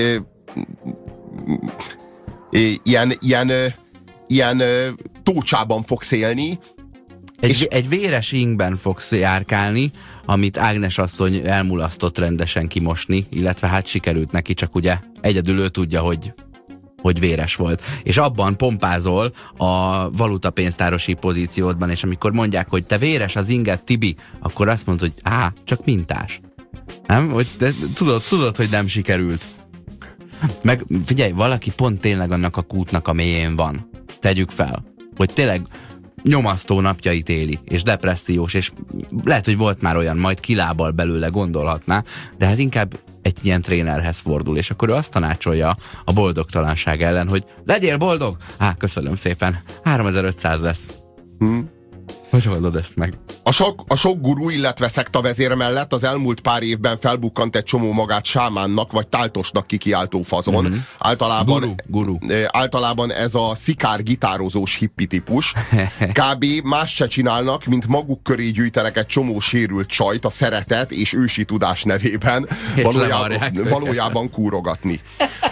ilyen tócsában fogsz élni. Egy véres ingben fogsz járkálni, amit Ágnes asszony elmulasztott rendesen kimosni, illetve hát sikerült neki, csak ugye egyedül ő tudja, hogy véres volt. És abban pompázol a valutapénztárosi pozíciódban, és amikor mondják, hogy te véres az inget, Tibi, akkor azt mondod, hogy csak mintás. Nem? Hogy te tudod, hogy nem sikerült. Meg figyelj, valaki pont tényleg annak a kútnak a mélyén van. Tegyük fel, hogy tényleg nyomasztó napjait éli, és depressziós, és lehet, hogy volt már olyan, majd kilábal belőle, gondolhatná, de hát inkább egy ilyen trénerhez fordul, és akkor ő azt tanácsolja a boldogtalanság ellen, hogy legyél boldog! Köszönöm szépen, 3500 lesz. Hogy oldod ezt meg? A sok gurú, illetve szektavezér mellett az elmúlt pár évben felbukkant egy csomó magát sámánnak vagy táltosnak kikiáltó fazon. Általában ez a szikár gitározós hippi típus. Kb. Más se csinálnak, mint maguk köré gyűjtenek egy csomó sérült csajt a szeretet és ősi tudás nevében valójában kúrogatni.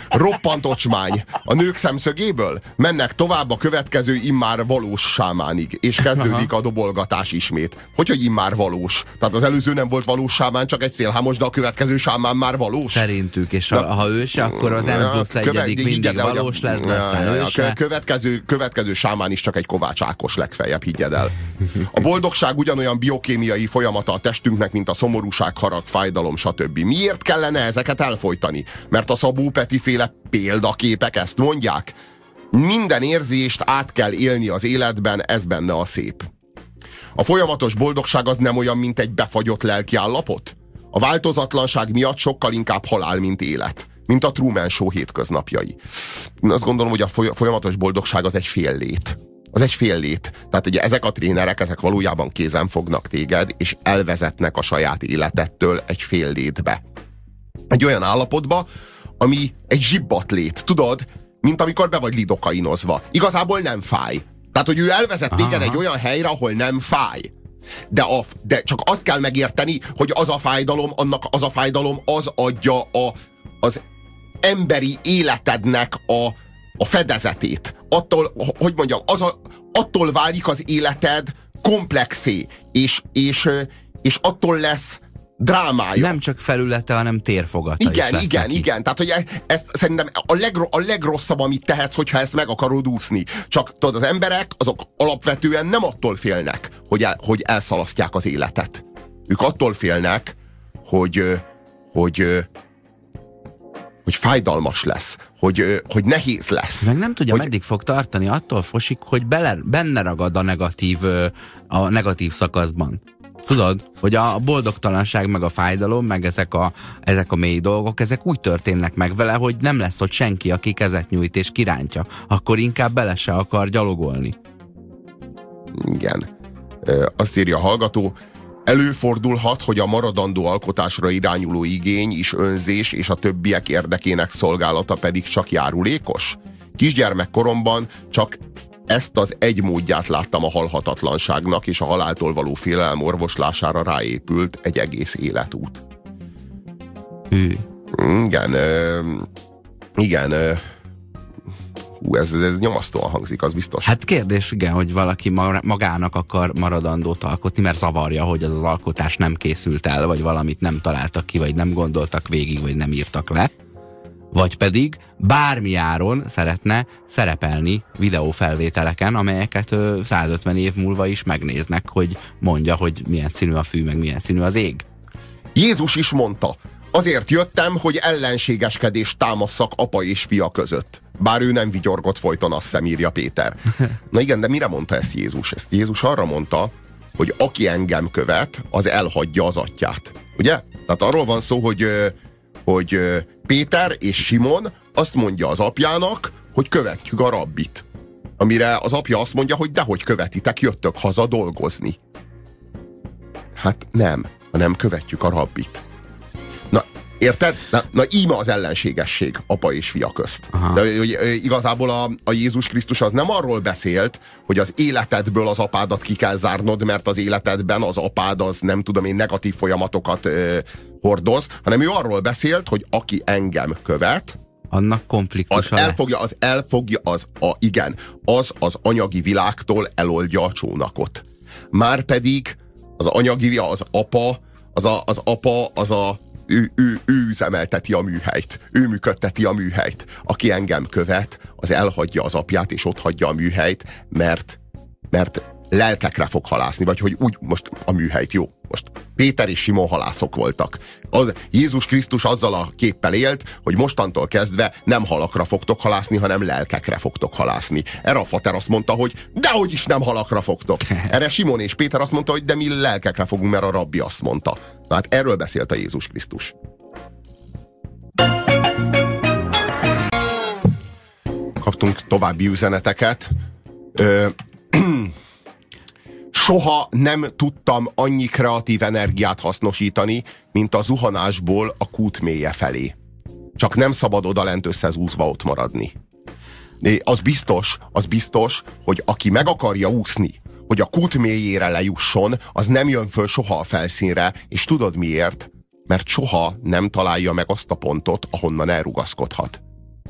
Roppant ocsmány. A nők szemszögéből mennek tovább a következő immár valós sámánig, és kezdődik a dobolgatás ismét. Hogy immár valós? Tehát az előző nem volt valós sámán, csak egy szélhámos, de a következő sámán már valós? Szerintük, és ha ő se, akkor az N+1 mindig valós lesz, de aztán ő se. Következő sámán is csak egy Kovács Ákos legfeljebb, higgyed el. A boldogság ugyanolyan biokémiai folyamata a testünknek, mint a szomorúság, harag, fájdalom, stb. Miért kellene ezeket elfojtani? Mert a Szabó Peti féle példaképek ezt mondják? Minden érzést át kell élni az életben, ez benne a szép. A folyamatos boldogság az nem olyan, mint egy befagyott lelkiállapot? A változatlanság miatt sokkal inkább halál, mint élet. Mint a Truman Show hétköznapjai. Én azt gondolom, hogy a folyamatos boldogság az egy féllét. Az egy féllét. Tehát ugye ezek a trénerek, ezek valójában kézen fognak téged, és elvezetnek a saját életettől egy féllétbe. Egy olyan állapotba, ami egy zsibbatlét, tudod? Mint amikor be vagy lidokainozva. Igazából nem fáj. Tehát, hogy ő elvezet téged egy olyan helyre, ahol nem fáj. De csak azt kell megérteni, hogy az a fájdalom az adja az emberi életednek a fedezetét. Attól, hogy mondjam, attól válik az életed komplexé, és attól lesz drámája. Nem csak felülete, hanem térfogata is lesz igen. Tehát, hogy ezt szerintem a legrosszabb, amit tehetsz, hogyha ezt meg akarod úszni. Csak tudod, az emberek azok alapvetően nem attól félnek, hogy elszalasztják az életet. Ők attól félnek, hogy fájdalmas lesz, hogy nehéz lesz. Meg nem tudja, meddig fog tartani, attól fosik, hogy benne ragad a negatív szakaszban. Tudod, hogy a boldogtalanság, meg a fájdalom, meg ezek a mély dolgok, ezek úgy történnek meg vele, hogy nem lesz ott senki, aki kezet nyújt és kirántja. Akkor inkább bele se akar gyalogolni. Igen. Azt írja a hallgató, előfordulhat, hogy a maradandó alkotásra irányuló igény is önzés, és a többiek érdekének szolgálata pedig csak járulékos. Kisgyermekkoromban csak ezt az egy módját láttam a halhatatlanságnak, és a haláltól való félelem orvoslására ráépült egy egész életút. Igen. Ez nyomasztóan hangzik, az biztos. Hát kérdés, igen, hogy valaki magának akar maradandót alkotni, mert zavarja, hogy az alkotás nem készült el, vagy valamit nem találtak ki, vagy nem gondoltak végig, vagy nem írtak le. Vagy pedig bármi áron szeretne szerepelni videófelvételeken, amelyeket 150 év múlva is megnéznek, hogy mondja, hogy milyen színű a fű, meg milyen színű az ég. Jézus is mondta, azért jöttem, hogy ellenségeskedést támasszak apa és fia között. Bár ő nem vigyorgott folyton, azt hiszem, írja Péter. Na igen, de mire mondta ezt Jézus? Ezt Jézus arra mondta, hogy aki engem követ, az elhagyja az atyát. Ugye? Tehát arról van szó, hogy Péter és Simon azt mondja az apjának, hogy követjük a rabbit. Amire az apja azt mondja, hogy dehogy követitek, jöttök haza dolgozni. Hát nem, hanem követjük a rabbit. Na, érted? Na íme az ellenségesség apa és fia közt. De igazából a Jézus Krisztus az nem arról beszélt, hogy az életedből az apádat ki kell zárnod, mert az életedben az apád az nem tudom én negatív folyamatokat hordoz, hanem ő arról beszélt, hogy aki engem követ, annak konfliktusa az anyagi világtól eloldja a csónakot. Márpedig az anyagi, az apa, ő üzemelteti a műhelyt. Ő működteti a műhelyt. Aki engem követ, az elhagyja az apját, és ott hagyja a műhelyt, mert lelkekre fog halászni, vagy hogy úgy most a műhelyt, jó. Most Péter és Simon halászok voltak. Jézus Krisztus azzal a képpel élt, hogy mostantól kezdve nem halakra fogtok halászni, hanem lelkekre fogtok halászni. Erre a fater azt mondta, hogy dehogy is nem halakra fogtok. Erre Simon és Péter azt mondta, hogy de mi lelkekre fogunk, mert a rabbi azt mondta. Na hát erről beszélt a Jézus Krisztus. Kaptunk további üzeneteket. Soha nem tudtam annyi kreatív energiát hasznosítani, mint a zuhanásból a kút mélye felé. Csak nem szabad odalent összezúzva ott maradni. De az biztos, hogy aki meg akarja úszni, hogy a kút mélyére lejusson, az nem jön föl soha a felszínre, és tudod miért? Mert soha nem találja meg azt a pontot, ahonnan elrugaszkodhat.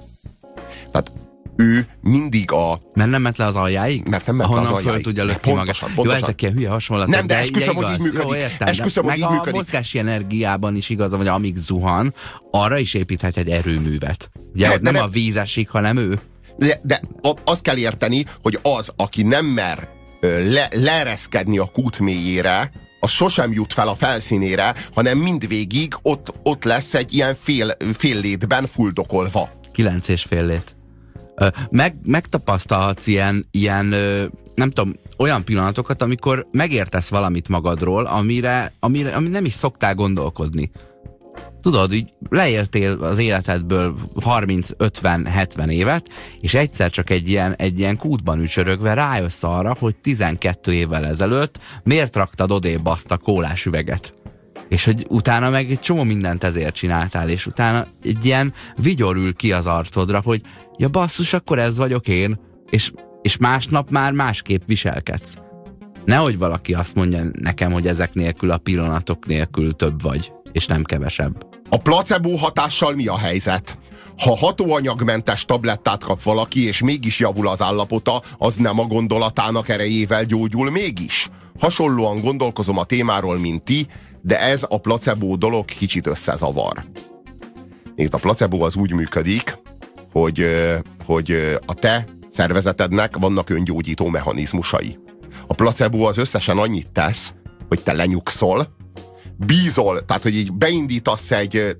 ő mindig Mert nem ment le az aljáig? Mert nem ment le az aljáig. Föl tudja lökni magát. Jó, ezek ilyen hülye hasonlatok. Nem, de esküszöm, hogy így működik. Jó, értem, esküszöm, hogy így meg működik. A mozgási energiában is igaz, hogy amíg zuhan, arra is építhet egy erőművet. Ugye, nem a víz esik, hanem ő. De azt kell érteni, hogy az, aki nem mer leereszkedni a kút mélyére, az sosem jut fel a felszínére, hanem mindvégig ott lesz egy ilyen fél létben fuldokolva. 9,5 lét. Megtapasztalhatsz ilyen nem tudom, olyan pillanatokat, amikor megértesz valamit magadról, ami nem is szoktál gondolkodni. Tudod, így leértél az életedből 30-50-70 évet, és egyszer csak egy ilyen kútban ücsörögve rájössz arra, hogy 12 évvel ezelőtt miért raktad odébb azt a kólás üveget. És hogy utána meg egy csomó mindent ezért csináltál, és utána egy ilyen vigyor ül ki az arcodra, hogy ja basszus, akkor ez vagyok én, és másnap már másképp viselkedsz. Nehogy valaki azt mondja nekem, hogy ezek nélkül, a pillanatok nélkül több vagy, és nem kevesebb. A placebo hatással mi a helyzet? Ha hatóanyagmentes tablettát kap valaki, és mégis javul az állapota, az nem a gondolatának erejével gyógyul mégis? Hasonlóan gondolkozom a témáról, mint ti, de ez a placebo dolog kicsit összezavar. Nézd, a placebo az úgy működik, hogy a te szervezetednek vannak öngyógyító mechanizmusai. A placebo az összesen annyit tesz, hogy te lenyugszol, bízol, tehát hogy így beindítasz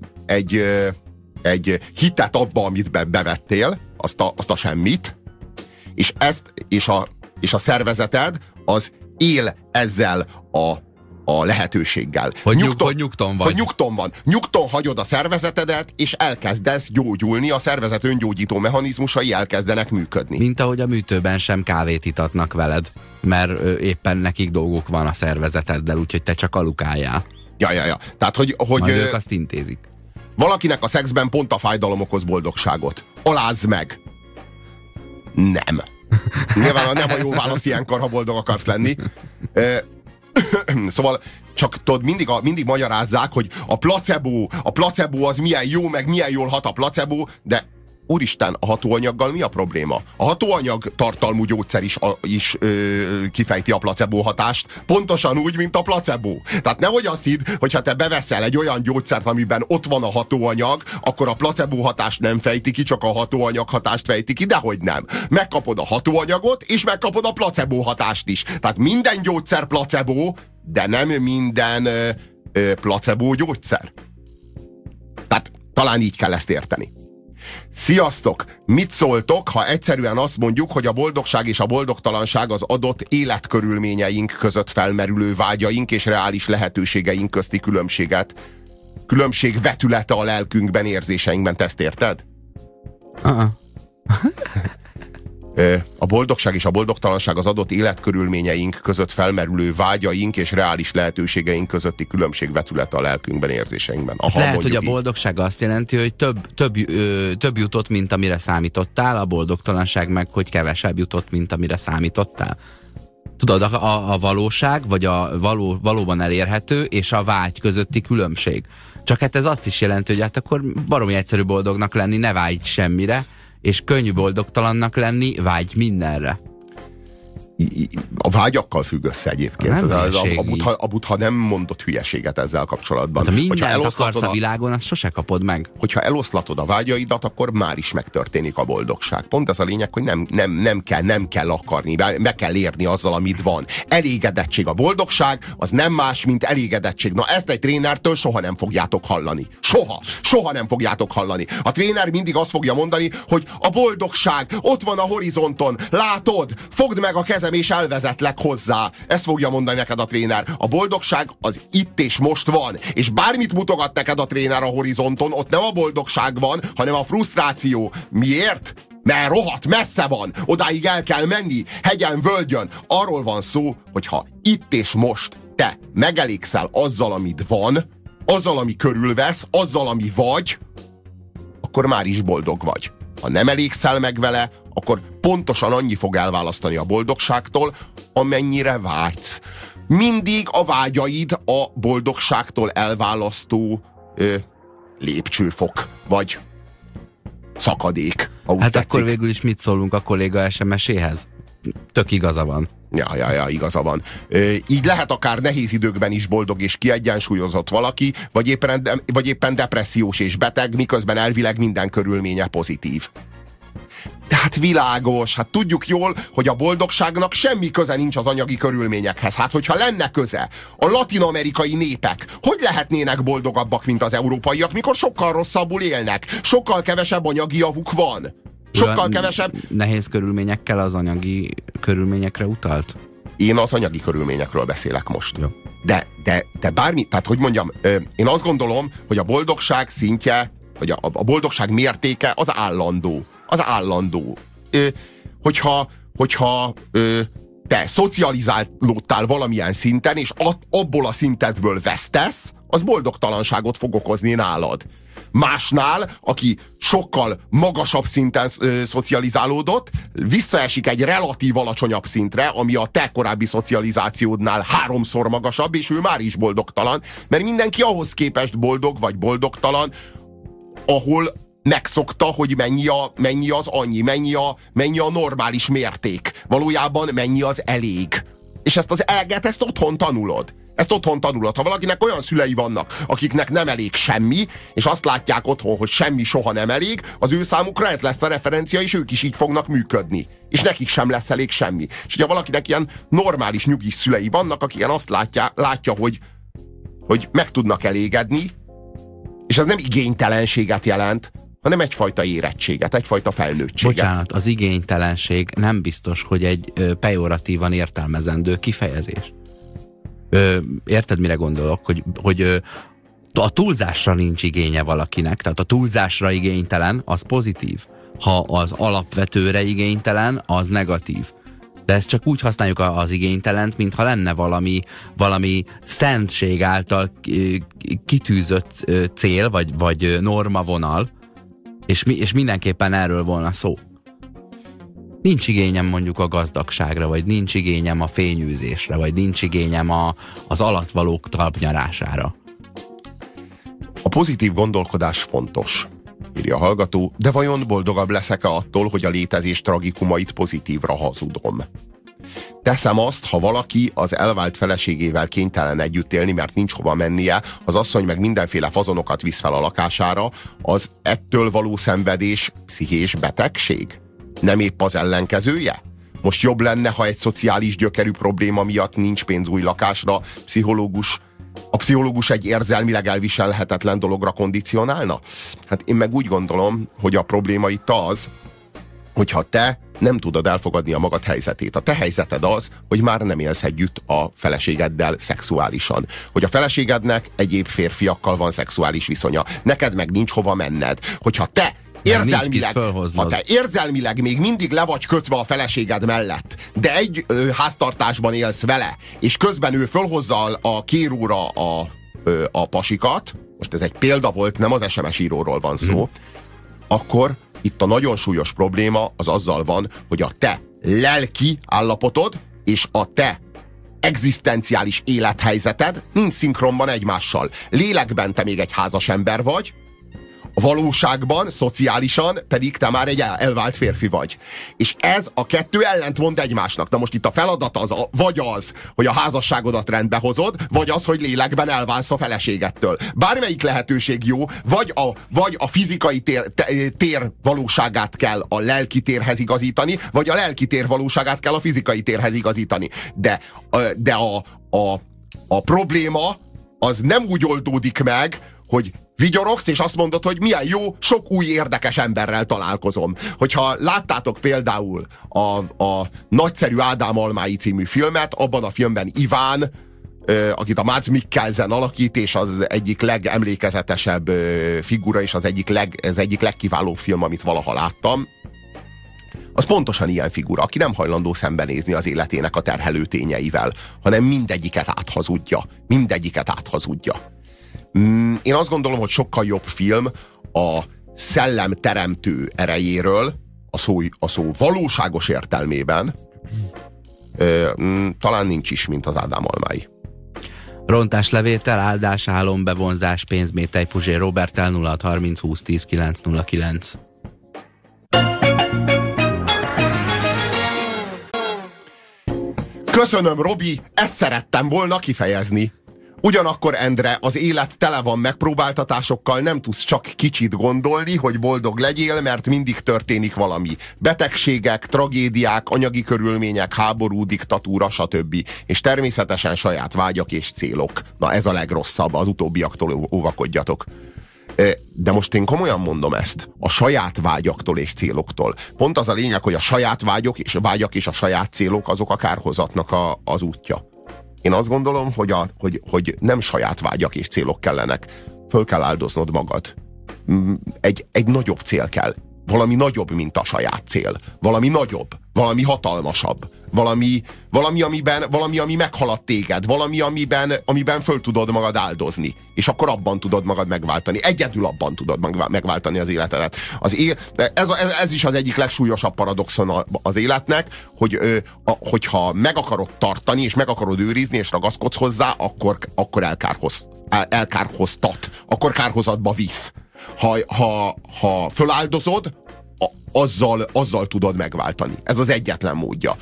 egy hitet abba, amit bevettél, azt a semmit, és a szervezeted az él ezzel a lehetőséggel. Hogy nyugton vagy. Hogy nyugton van. Nyugton hagyod a szervezetedet, és elkezdesz gyógyulni, a szervezet öngyógyító mechanizmusai elkezdenek működni. Mint ahogy a műtőben sem kávét itatnak veled, mert éppen nekik dolguk van a szervezeteddel, úgyhogy te csak alukáljál. Ja. Tehát, hogy majd ők azt intézik. Valakinek a szexben pont a fájdalom okoz boldogságot. Alázd meg! Nem. Nyilván nem a jó válasz ilyenkor, ha boldog akarsz lenni. Szóval csak tudod, mindig magyarázzák, hogy a placebo az milyen jó, meg milyen jól hat a placebo, de úristen, a hatóanyaggal mi a probléma? A hatóanyag tartalmú gyógyszer is kifejti a placebo hatást, pontosan úgy, mint a placebo. Tehát nehogy azt hidd, hogyha te beveszel egy olyan gyógyszert, amiben ott van a hatóanyag, akkor a placebo hatást nem fejti ki, csak a hatóanyag hatást fejti ki, dehogy nem. Megkapod a hatóanyagot, és megkapod a placebo hatást is. Tehát minden gyógyszer placebo, de nem minden placebo gyógyszer. Tehát talán így kell ezt érteni. Sziasztok! Mit szóltok, ha egyszerűen azt mondjuk, hogy a boldogság és a boldogtalanság az adott életkörülményeink között felmerülő vágyaink és reális lehetőségeink közti különbség vetülete a lelkünkben, érzéseinkben. Te ezt érted? A boldogság és a boldogtalanság az adott életkörülményeink között felmerülő vágyaink és reális lehetőségeink közötti különbség vetülete a lelkünkben, érzéseinkben. Lehet, hogy a boldogság azt jelenti, hogy több jutott, mint amire számítottál, a boldogtalanság meg, hogy kevesebb jutott, mint amire számítottál. Tudod, a valóság, vagy a valóban elérhető, és a vágy közötti különbség. Csak hát ez azt is jelenti, hogy hát akkor baromi egyszerű boldognak lenni, ne vágyj semmire, és könnyű boldogtalannak lenni, vágy mindenre. A vágyakkal függ össze egyébként. A Buddha nem mondott hülyeséget ezzel kapcsolatban. Hát, ha mindent akarsz a világon, azt sose kapod meg. Hogyha eloszlatod a vágyaidat, akkor már is megtörténik a boldogság. Pont ez a lényeg, hogy nem kell akarni, meg kell érni azzal, amit van. Elégedettség, a boldogság, az nem más, mint elégedettség. Na ezt egy trénertől soha nem fogjátok hallani. Soha nem fogjátok hallani. A tréner mindig azt fogja mondani, hogy a boldogság ott van a horizonton, látod, fogd meg a kezem és elvezetlek hozzá. Ezt fogja mondani neked a tréner. A boldogság az itt és most van. És bármit mutogat neked a tréner a horizonton, ott nem a boldogság van, hanem a frusztráció. Miért? Mert rohadt messze van. Odáig el kell menni, hegyen, völgyön. Arról van szó, hogyha itt és most te megelégszel azzal, amit van, azzal, ami körülvesz, azzal, ami vagy, akkor már is boldog vagy. Ha nem elégszel meg vele, akkor pontosan annyi fog elválasztani a boldogságtól, amennyire vágysz. Mindig a vágyaid a boldogságtól elválasztó lépcsőfok, vagy szakadék. Hát tetszik. Akkor végül is mit szólunk a kolléga SMS-éhez? Tök igaza van. Ja, igaza van. Így lehet akár nehéz időkben is boldog és kiegyensúlyozott valaki, vagy éppen depressziós és beteg, miközben elvileg minden körülménye pozitív. Tehát világos, hát tudjuk jól, hogy a boldogságnak semmi köze nincs az anyagi körülményekhez. Hát hogyha lenne köze, a latin-amerikai népek hogy lehetnének boldogabbak, mint az európaiak, mikor sokkal rosszabbul élnek, sokkal kevesebb anyagi javuk van. Sokkal kevesebb... Nehéz körülményekkel az anyagi körülményekre utalt? Én az anyagi körülményekről beszélek most. Jó. De bármi, tehát hogy mondjam, én azt gondolom, hogy a boldogság szintje, vagy a boldogság mértéke az állandó. Az állandó. Hogyha te szocializálódtál valamilyen szinten, és abból a szintedből vesztesz, az boldogtalanságot fog okozni nálad. Másnál, aki sokkal magasabb szinten szocializálódott, visszaesik egy relatív alacsonyabb szintre, ami a te korábbi szocializációdnál 3-szor magasabb, és ő már is boldogtalan, mert mindenki ahhoz képest boldog vagy boldogtalan, ahol megszokta, hogy mennyi az annyi, mennyi a normális mérték. Valójában mennyi az elég. És ezt az eleget, ezt otthon tanulod. Ha valakinek olyan szülei vannak, akiknek nem elég semmi, és azt látják otthon, hogy semmi soha nem elég, az ő számukra ez lesz a referencia, és ők is így fognak működni. És nekik sem lesz elég semmi. És hogyha valakinek ilyen normális, nyugis szülei vannak, akik azt látja, hogy meg tudnak elégedni, és ez nem igénytelenséget jelent, hanem egyfajta érettséget, egyfajta felnőttséget. Bocsánat, az igénytelenség nem biztos, hogy egy pejoratívan értelmezendő kifejezés. Érted, mire gondolok? Hogy a túlzásra nincs igénye valakinek, tehát a túlzásra igénytelen, az pozitív. Ha az alapvetőre igénytelen, az negatív. De ezt csak úgy használjuk az igénytelent, mintha lenne valami szentség által kitűzött cél, vagy normavonal, és mindenképpen erről volna szó. Nincs igényem mondjuk a gazdagságra, vagy nincs igényem a fényűzésre, vagy nincs igényem az alattvalók talpnyarására. A pozitív gondolkodás fontos, írja a hallgató, de vajon boldogabb leszek-e attól, hogy a létezés tragikumait pozitívra hazudom? Teszem azt, ha valaki az elvált feleségével kénytelen együtt élni, mert nincs hova mennie, az asszony meg mindenféle fazonokat visz fel a lakására, az ettől való szenvedés pszichés betegség? Nem épp az ellenkezője? Most jobb lenne, ha egy szociális gyökerű probléma miatt nincs pénz új lakásra, a pszichológus egy érzelmileg elviselhetetlen dologra kondicionálna? Hát én meg úgy gondolom, hogy a probléma itt az, hogyha te nem tudod elfogadni a magad helyzetét. A te helyzeted az, hogy már nem élsz együtt a feleségeddel szexuálisan. Hogy a feleségednek egyéb férfiakkal van szexuális viszonya. Neked meg nincs hova menned. Hogyha te érzelmileg még mindig le vagy kötve a feleséged mellett, de egy háztartásban élsz vele, és közben ő fölhozza a kéróra a pasikat, most ez egy példa volt, nem az SMS íróról van szó, akkor itt a nagyon súlyos probléma az azzal van, hogy a te lelki állapotod és a te egzisztenciális élethelyzeted nincs szinkronban egymással. Lélekben te még egy házas ember vagy, a valóságban, szociálisan pedig te már egy elvált férfi vagy. És ez a kettő ellentmond egymásnak. Na most itt a feladat az, vagy az, hogy a házasságodat rendbe hozod, vagy az, hogy lélekben elválsz a feleségettől. Bármelyik lehetőség jó, vagy a fizikai tér valóságát kell a lelki térhez igazítani, vagy a lelki tér valóságát kell a fizikai térhez igazítani. De a probléma az nem úgy oldódik meg, hogy vigyorogsz, és azt mondod, hogy milyen jó, sok új érdekes emberrel találkozom. Hogyha láttátok például a nagyszerű Ádám Almái című filmet, abban a filmben Iván, akit a Mads Mikkelsen alakít, és az egyik legemlékezetesebb figura, és az egyik legkiválóbb film, amit valaha láttam, az pontosan ilyen figura, aki nem hajlandó szembenézni az életének a terhelő tényeivel, hanem mindegyiket áthazudja. Én azt gondolom, hogy sokkal jobb film a szellem teremtő erejéről, a szó valóságos értelmében, talán nincs is, mint az Ádám Almái. Rontáslevétel, áldás, álom, bevonzás, pénzmétej, Puzsér Robertel 0630 20 10 909. Köszönöm, Robi, ezt szerettem volna kifejezni. Ugyanakkor, Endre, az élet tele van megpróbáltatásokkal, nem tudsz csak kicsit gondolni, hogy boldog legyél, mert mindig történik valami. Betegségek, tragédiák, anyagi körülmények, háború, diktatúra, stb. És természetesen saját vágyak és célok. Na, ez a legrosszabb, az utóbbiaktól óvakodjatok. De most én komolyan mondom ezt, a saját vágyaktól és céloktól. Pont az a lényeg, hogy a saját vágyak és a saját célok azok a kárhozatnak az útja. Én azt gondolom, hogy nem saját vágyak és célok kellenek. Föl kell áldoznod magad. Egy nagyobb cél kell. Valami nagyobb, mint a saját cél. Valami nagyobb, valami hatalmasabb. Valami, ami meghalad téged. Valami, amiben föl tudod magad áldozni. És akkor abban tudod magad megváltani. Egyedül abban tudod megváltani az életedet. Ez is az egyik legsúlyosabb paradoxon az életnek, hogyha meg akarod tartani, és meg akarod őrizni, és ragaszkodsz hozzá, akkor elkárhoztat. Akkor kárhozatba visz. Ha föláldozod, azzal tudod megváltani. Ez az egyetlen módja.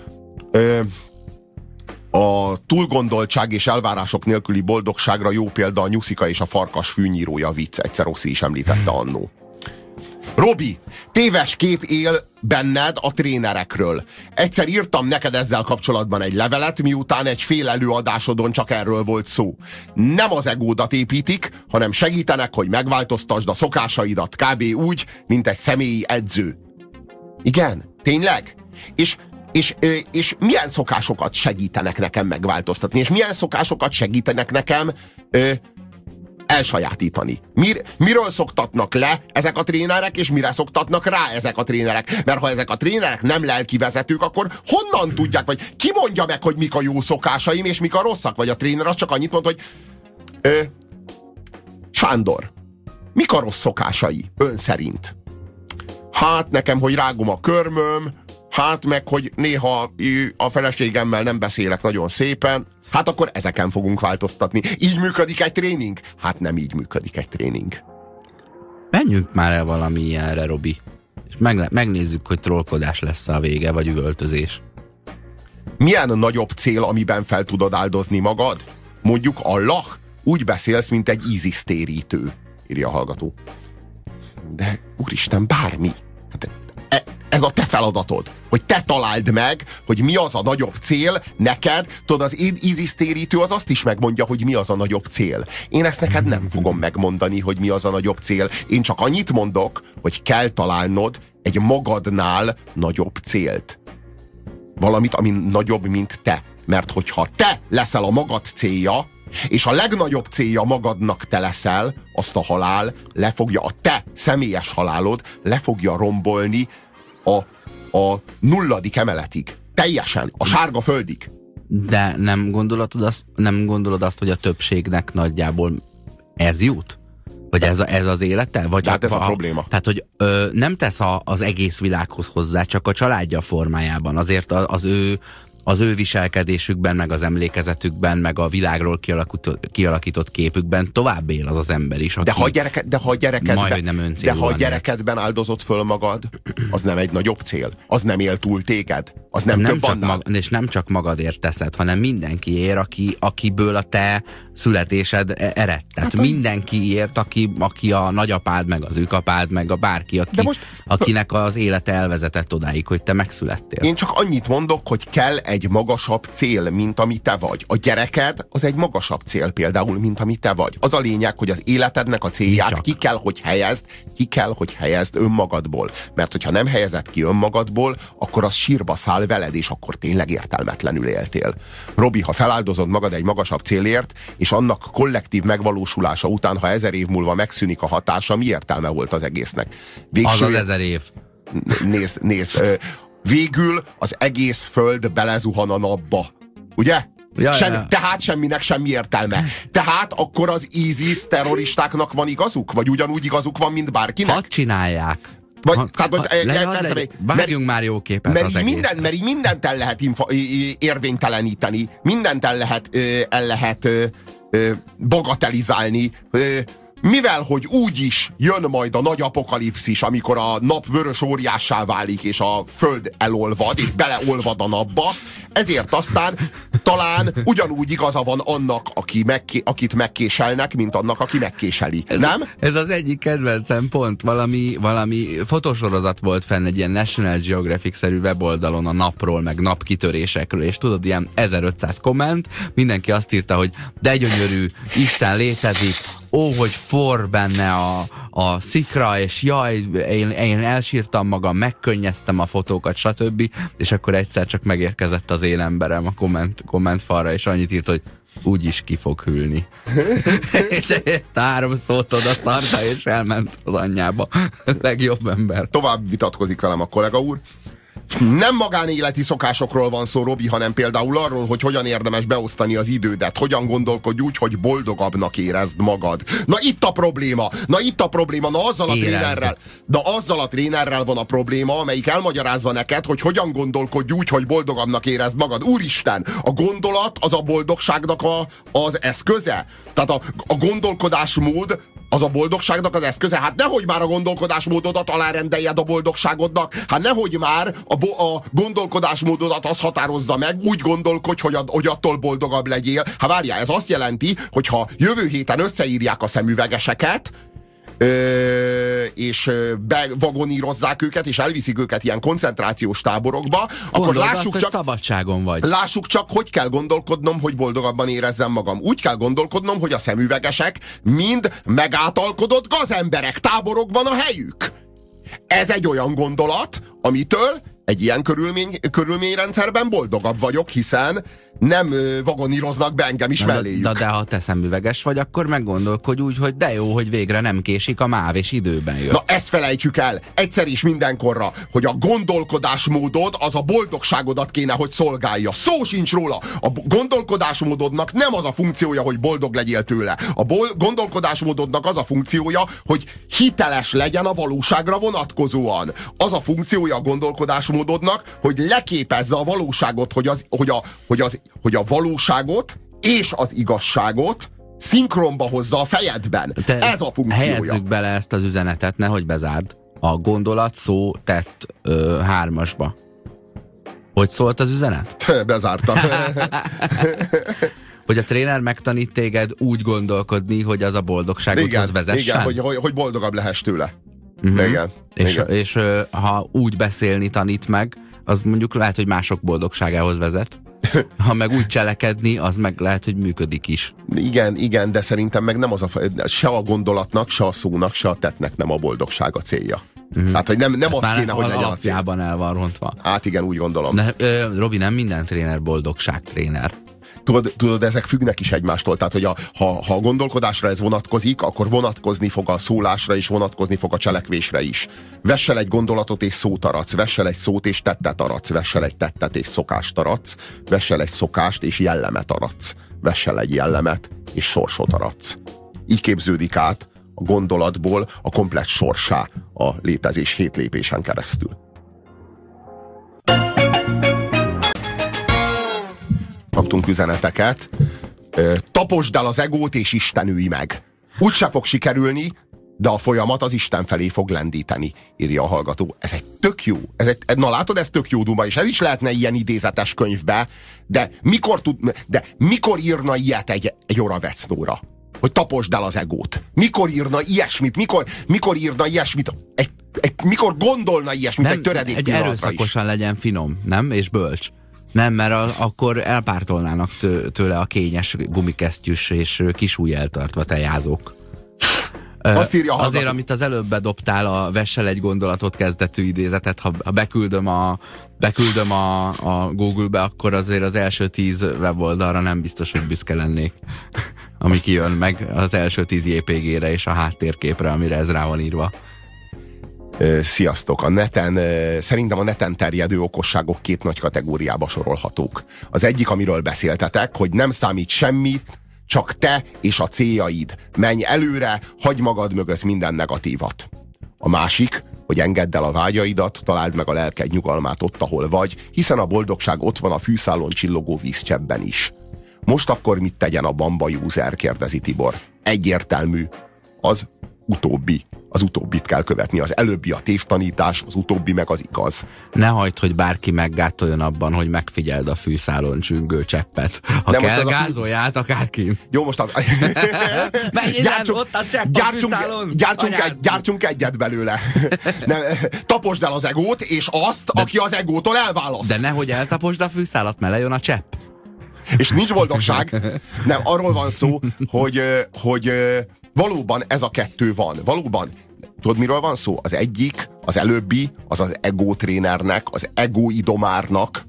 A túlgondoltság és elvárások nélküli boldogságra jó példa a Nyuszika és a farkas fűnyírója vicc. Egyszer Rossi is említette annó. Robi, téves kép él benned a trénerekről. Egyszer írtam neked ezzel kapcsolatban egy levelet, miután egy fél előadásodon csak erről volt szó. Nem az egódat építik, hanem segítenek, hogy megváltoztasd a szokásaidat kb. Úgy, mint egy személyi edző. Igen? Tényleg? És milyen szokásokat segítenek nekem megváltoztatni? És milyen szokásokat segítenek nekem elsajátítani? Miről szoktatnak le ezek a trénerek, és mire szoktatnak rá ezek a trénerek? Mert ha ezek a trénerek nem lelkivezetők, akkor honnan tudják, vagy ki mondja meg, hogy mik a jó szokásaim, és mik a rosszak? Vagy a tréner az csak annyit mond, hogy Sándor, mik a rossz szokásai ön szerint? Hát nekem, hogy rágom a körmöm, hát meg, hogy néha a feleségemmel nem beszélek nagyon szépen. Hát akkor ezeken fogunk változtatni. Így működik egy tréning? Hát nem így működik egy tréning. Menjünk már el valami ilyenre, Robi. És megnézzük, hogy trollkodás lesz a vége, vagy üvöltözés. Milyen nagyobb cél, amiben fel tudod áldozni magad? Mondjuk Allah, úgy beszélsz, mint egy ízisztérítő, írja a hallgató. De úristen, bármi. Hát ez a te feladatod, hogy te találd meg, hogy mi az a nagyobb cél neked. Tudod, az ízisztérítő az azt is megmondja, hogy mi az a nagyobb cél. Én ezt neked nem fogom megmondani, hogy mi az a nagyobb cél. Én csak annyit mondok, hogy kell találnod egy magadnál nagyobb célt. Valamit, ami nagyobb, mint te. Mert hogyha te leszel a magad célja, és a legnagyobb célja magadnak te leszel, azt a halál a te személyes halálod le fogja rombolni a 0. emeletig. Teljesen. A sárga földig. De nem gondolod azt, hogy a többségnek nagyjából ez jut? Vagy ez az élete? Vagy hát ez a probléma. Tehát, hogy nem tesz az egész világhoz hozzá, csak a családja formájában. Azért az ő viselkedésükben, meg az emlékezetükben, meg a világról kialakított képükben tovább él az ember is. De ha a gyerekedben áldozott föl magad, az nem egy nagyobb cél. Az nem él túl téged. Az nem több annál. És nem csak magadért teszed, hanem mindenkiért, akiből a te születésed ered. Tehát hát mindenkiért, aki a nagyapád, meg az őkapád, meg a bárki, akinek az élete elvezetett odáig, hogy te megszülettél. Én csak annyit mondok, hogy kell egy magasabb cél, mint ami te vagy. A gyereked az egy magasabb cél például, mint ami te vagy. Az a lényeg, hogy az életednek a célját ki kell, hogy helyezd önmagadból. Mert hogyha nem helyezed ki önmagadból, akkor az sírba száll veled, és akkor tényleg értelmetlenül éltél. Robi, ha feláldozod magad egy magasabb célért, és annak kollektív megvalósulása után, ha 1000 év múlva megszűnik a hatása, mi értelme volt az egésznek? Az 1000 év. Nézd, végül az egész föld belezuhan a napba. Ugye? Tehát semminek semmi értelme. Tehát akkor az ISIS terroristáknak van igazuk? Vagy ugyanúgy igazuk van, mint bárkinek? Hadd csinálják. Vágjunk már jó képet az egész. Mert így mindent el lehet érvényteleníteni, mindent el lehet bagatelizálni, mivel, hogy úgyis jön majd a nagy apokalipszis, amikor a nap vörös óriássá válik, és a föld elolvad, és beleolvad a napba, ezért aztán talán ugyanúgy igaza van annak, akit megkéselnek, mint annak, aki megkéseli. Nem? Ez az egyik kedvencem pont. Valami fotósorozat volt fenn egy ilyen National Geographic-szerű weboldalon a napról, meg napkitörésekről, és tudod, ilyen 1500 komment, mindenki azt írta, hogy de gyönyörű, Isten létezik, hogy forr benne a szikra, és jaj, én elsírtam magam, megkönnyeztem a fotókat, stb. És akkor egyszer csak megérkezett az én emberem a komment falra, és annyit írt, hogy úgyis ki fog hűlni. És ezt 3 szót oda szarta, és elment az anyjába. Legjobb ember. Tovább vitatkozik velem a kollega úr. Nem magánéleti szokásokról van szó, Robi, hanem például arról, hogy hogyan érdemes beosztani az idődet, hogyan gondolkodj úgy, hogy boldogabbnak érezd magad. Na itt a probléma, na azzal a trénerrel van a probléma, amelyik elmagyarázza neked, hogy hogyan gondolkodj úgy, hogy boldogabbnak érezd magad. Úristen, a gondolat az a boldogságnak az eszköze. Tehát a gondolkodásmód az a boldogságnak az eszköze. Hát nehogy már a gondolkodásmódodat alárendeljed a boldogságodnak. Hát nehogy már a gondolkodásmódodat az határozza meg, úgy gondolkodj, hogy attól boldogabb legyél. Hát várjál, ez azt jelenti, hogyha jövő héten összeírják a szemüvegeseket, és bevagonírozzák őket, és elviszik őket ilyen koncentrációs táborokba, akkor lássuk csak, hogy kell gondolkodnom, hogy boldogabban érezzem magam. Úgy kell gondolkodnom, hogy a szemüvegesek mind megátalkodott gazemberek, táborokban a helyük. Ez egy olyan gondolat, amitől egy ilyen körülményrendszerben boldogabb vagyok, hiszen nem vagoníroznak be engem is melléjük. De ha te szemüveges vagy, akkor meggondolkodj úgy, hogy de jó, hogy végre nem késik a MÁV, és időben jön. Na ezt felejtsük el, egyszer is mindenkorra, hogy a gondolkodásmódod az a boldogságodat kéne, hogy szolgálja. Szó sincs róla. A gondolkodásmódodnak nem az a funkciója, hogy boldog legyél tőle. A gondolkodásmódodnak az a funkciója, hogy hiteles legyen a valóságra vonatkozóan. Az a funkciója a gondolkodásmódodnak, hogy leképezze a valóságot, hogy a valóságot és az igazságot szinkronba hozza a fejedben. Ez a funkciója. Helyezzük bele ezt az üzenetet, nehogy bezárd. A gondolat, szó, tett 3-asba. Hogy szólt az üzenet? Bezártam. Hogy a tréner megtanít téged úgy gondolkodni, hogy az a boldogságodhoz vezessen? Igen, hogy boldogabb lehess tőle. Igen. És ha úgy beszélni tanít meg, az mondjuk lehet, hogy mások boldogságához vezet. Ha meg úgy cselekedni, az meg lehet, hogy működik is. Igen, de szerintem meg nem az se a gondolatnak, se a szónak, se a tettnek nem a boldogság a célja. Hát, hogy nem az kéne, hogy legyen a cél. El van rontva. Hát igen, úgy gondolom. Robi, nem minden tréner boldogságtréner. Tudod, ezek függnek is egymástól. Tehát, hogy ha a gondolkodásra ez vonatkozik, akkor vonatkozni fog a szólásra, és vonatkozni fog a cselekvésre is. Vessel egy gondolatot és szót aratsz, vessel egy szót és tettet aratsz, vessel egy tettet és szokást aratsz, vessel egy szokást és jellemet aratsz, vessel egy jellemet és sorsot aratsz. Így képződik át a gondolatból a komplett sorsá a létezés 7 lépésen keresztül. Kaptunk üzeneteket. Taposd el az egót és istenülj meg. Úgy se fog sikerülni, de a folyamat az Isten felé fog lendíteni, írja a hallgató. Ez egy tök jó. Na látod, ez tök jó duma, és ez is lehetne ilyen idézetes könyvbe, de mikor írna ilyet egy Oravecnóra? Hogy taposd el az egót. Mikor írna ilyesmit? Mikor írna ilyesmit? Mikor gondolna ilyesmit egy töredék pillanatra is? Erőszakosan legyen finom, nem? És bölcs. Nem, mert akkor elpártolnának tőle a kényes gumikesztyűs és kisúly eltartva tejázók. Azért, amit az előbb bedobtál, a vessel egy gondolatot kezdetű idézetet, ha beküldöm a Google-be, akkor azért az első 10 weboldalra nem biztos, hogy büszke lennék. Ami kijön meg az első 10 JPG-re és a háttérképre, amire ez rá van írva. Sziasztok! Szerintem a neten terjedő okosságok 2 nagy kategóriába sorolhatók. Az egyik, amiről beszéltetek, hogy nem számít semmit, csak te és a céljaid. Menj előre, hagyd magad mögött minden negatívat. A másik, hogy engedd el a vágyaidat, találd meg a lelked nyugalmát ott, ahol vagy, hiszen a boldogság ott van a fűszálon csillogó vízcseppben is. Most akkor mit tegyen a Bamba user, kérdezi Tibor. Egyértelmű. Az Az utóbbit kell követni. Az előbbi a tévtanítás, az utóbbi meg az igaz. Ne hagyd, hogy bárki meggátoljon abban, hogy megfigyeld a fűszálon csüngő cseppet. Ha nem, kell, gázolj át akárkin. Jó, most gyártsunk egyet belőle. Nem, taposd el az egót, és azt, aki az egótól elválaszt. De nehogy eltaposd a fűszálat, mert lejön a csepp. És nincs boldogság. Nem, arról van szó, hogy valóban ez a kettő van. Valóban. Tudod, miről van szó? Az egyik, az előbbi, az az egótrénernek, az egóidomárnak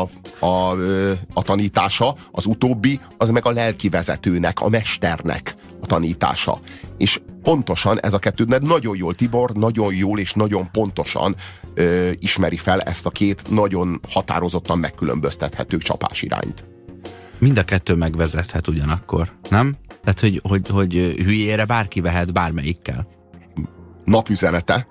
a tanítása, az utóbbi, az meg a lelkivezetőnek, a mesternek a tanítása. És pontosan ez a kettő, de nagyon jól Tibor, nagyon jól és nagyon pontosan ismeri fel ezt a két nagyon határozottan megkülönböztethető csapásirányt. Mind a kettő megvezethet ugyanakkor, nem? Tehát, hogy hülyére bárki vehet bármelyikkel. Napüzenete.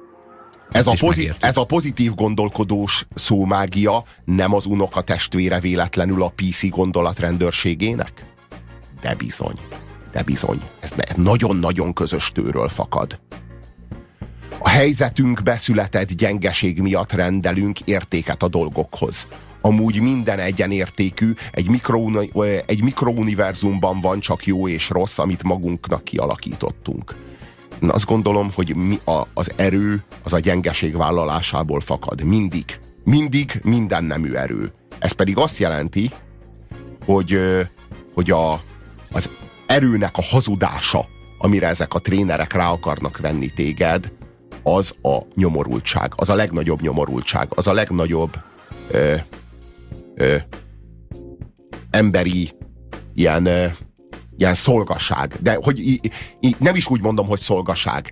Ez a pozitív gondolkodós szómágia nem az unoka testvére véletlenül a PC gondolatrendőrségének? De bizony. Ez nagyon-nagyon közös tőről fakad. A helyzetünkbe született gyengeség miatt rendelünk értéket a dolgokhoz. Amúgy minden egyenértékű, egy mikrouniverzumban van csak jó és rossz, amit magunknak kialakítottunk. Azt gondolom, hogy az erő az a gyengeség vállalásából fakad. Mindig minden nemű erő. Ez pedig azt jelenti, hogy az erőnek a hazudása, amire ezek a trénerek rá akarnak venni téged, az a nyomorultság. Az a legnagyobb nyomorultság. Az a legnagyobb emberi ilyen szolgaság. De hogy nem is úgy mondom, hogy szolgaság.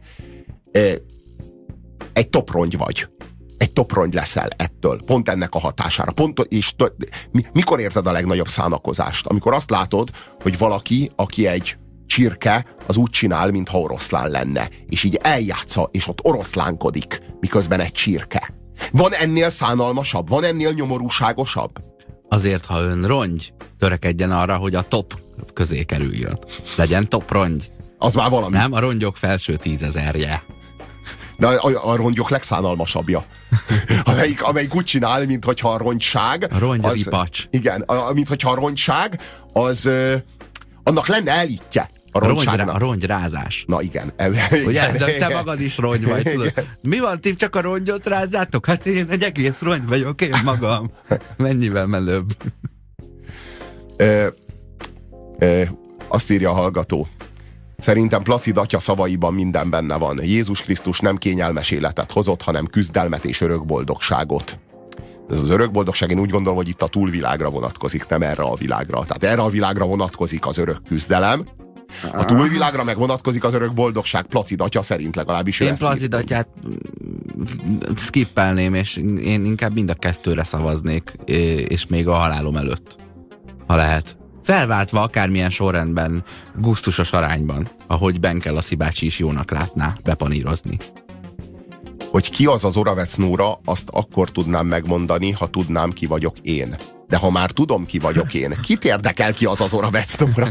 Egy toprongy vagy. Egy toprongy leszel ettől. Pont ennek a hatására. Mikor érzed a legnagyobb szánakozást? Amikor azt látod, hogy valaki, aki egy csirke, az úgy csinál, mintha oroszlán lenne. És így eljátsza, és ott oroszlánkodik, miközben egy csirke. Van ennél szánalmasabb? Van ennél nyomorúságosabb? Azért, ha ön rongy, törekedjen arra, hogy a top közé kerüljön. Legyen top rongy. Az már valami. Nem, a rongyok felső 10.000-je. De a rongyok legszánalmasabbja. amelyik úgy csinál, minthogyha a rongyság... A rongyripacs. Igen, minthogyha a rongyság, az annak lenne elitje. A rongyrázás. Na igen. Ugye, de te magad is rongy vagy, tudod. Mi van, ti csak a rongyot rázzátok? Hát én egy egész rongy vagyok, én magam. Mennyivel menőbb. Azt írja a hallgató. Szerintem Placid atya szavaiban minden benne van. Jézus Krisztus nem kényelmes életet hozott, hanem küzdelmet és örök boldogságot. Ez az örök boldogság, én úgy gondolom, hogy itt a túlvilágra vonatkozik, nem erre a világra. Tehát erre a világra vonatkozik az örök küzdelem, a túlvilágra meg vonatkozik az örök boldogság. Placid atya szerint legalábbis. Én Placid atyát skippelném, és én inkább mind a kettőre szavaznék, és még a halálom előtt, ha lehet. Felváltva akármilyen sorrendben, gusztusos arányban, ahogy Benke Laci bácsi is jónak látná bepanírozni. Hogy ki az az Oravec Nóra, azt akkor tudnám megmondani, ha tudnám, ki vagyok én. De ha már tudom, ki vagyok én, kit érdekel, ki az az Oravec Nóra?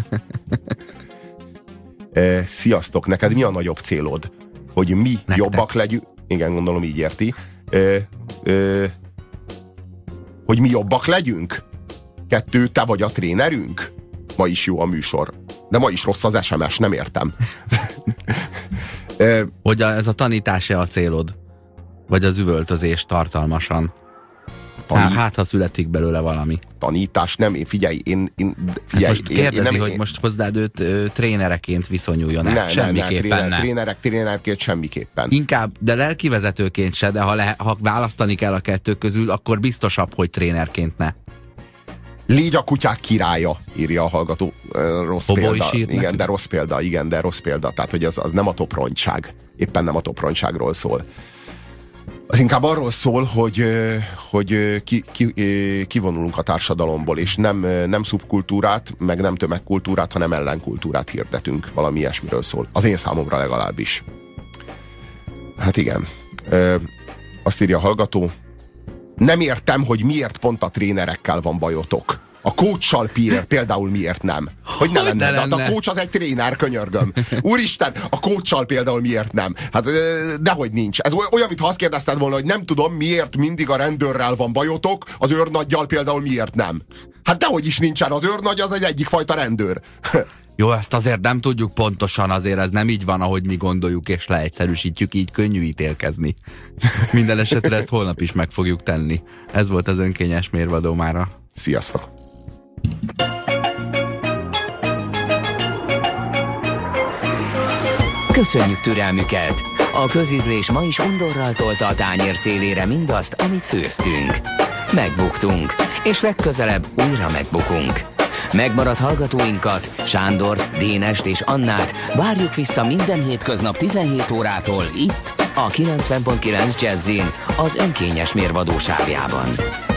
Sziasztok, neked mi a nagyobb célod? Hogy mi nektek jobbak legyünk? Igen, gondolom így érti. Hogy mi jobbak legyünk? 2, te vagy a trénerünk? Ma is jó a műsor. De ma is rossz az SMS, nem értem. Hogy ez a tanítás-e a célod? Vagy az üvöltözés tartalmasan? Hát, ha születik belőle valami. Tanítás, nem, figyelj, figyelj. Most kérdezi, hogy most hozzád őt trénereként viszonyuljon. Semmiképpen nem. Trénerként semmiképpen. Inkább, de lelkivezetőként se, de ha választani kell a kettő közül, akkor biztosabb, hogy trénerként ne. Légy a kutyák királya, írja a hallgató. Rossz példa. Igen, de rossz példa. Tehát, hogy az nem a topronyság. Éppen nem a topronyságról szól. Az inkább arról szól, hogy kivonulunk a társadalomból, és nem szubkultúrát, meg nem tömegkultúrát, hanem ellenkultúrát hirdetünk. Valami ilyesmiről szól. Az én számomra legalábbis. Hát igen. Azt írja a hallgató. Nem értem, hogy miért pont a trénerekkel van bajotok. A coachsal például miért nem? Hogy ne lenne? Hát a coach az egy tréner, könyörgöm. Úristen, a coachsal például miért nem? Hát dehogy nincs. Ez olyan, mintha azt kérdezted volna, hogy nem tudom, miért mindig a rendőrrel van bajotok, az őrnaggyal például miért nem? Hát dehogy is nincsen, az őrnagy az egyik fajta rendőr. Jó, ezt azért nem tudjuk pontosan, azért ez nem így van, ahogy mi gondoljuk, és leegyszerűsítjük, így könnyű ítélkezni. Minden esetre ezt holnap is meg fogjuk tenni. Ez volt az önkényes mérvadó mára. Sziasztok! Köszönjük türelmüket! A közízlés ma is undorral tolta a tányér szélére mindazt, amit főztünk. Megbuktunk, és legközelebb újra megbukunk. Megmaradt hallgatóinkat, Sándort, Dénest és Annát várjuk vissza minden hétköznap 17 órától itt, a 90.9 Jazzin, az önkényes mérvadó sávjában.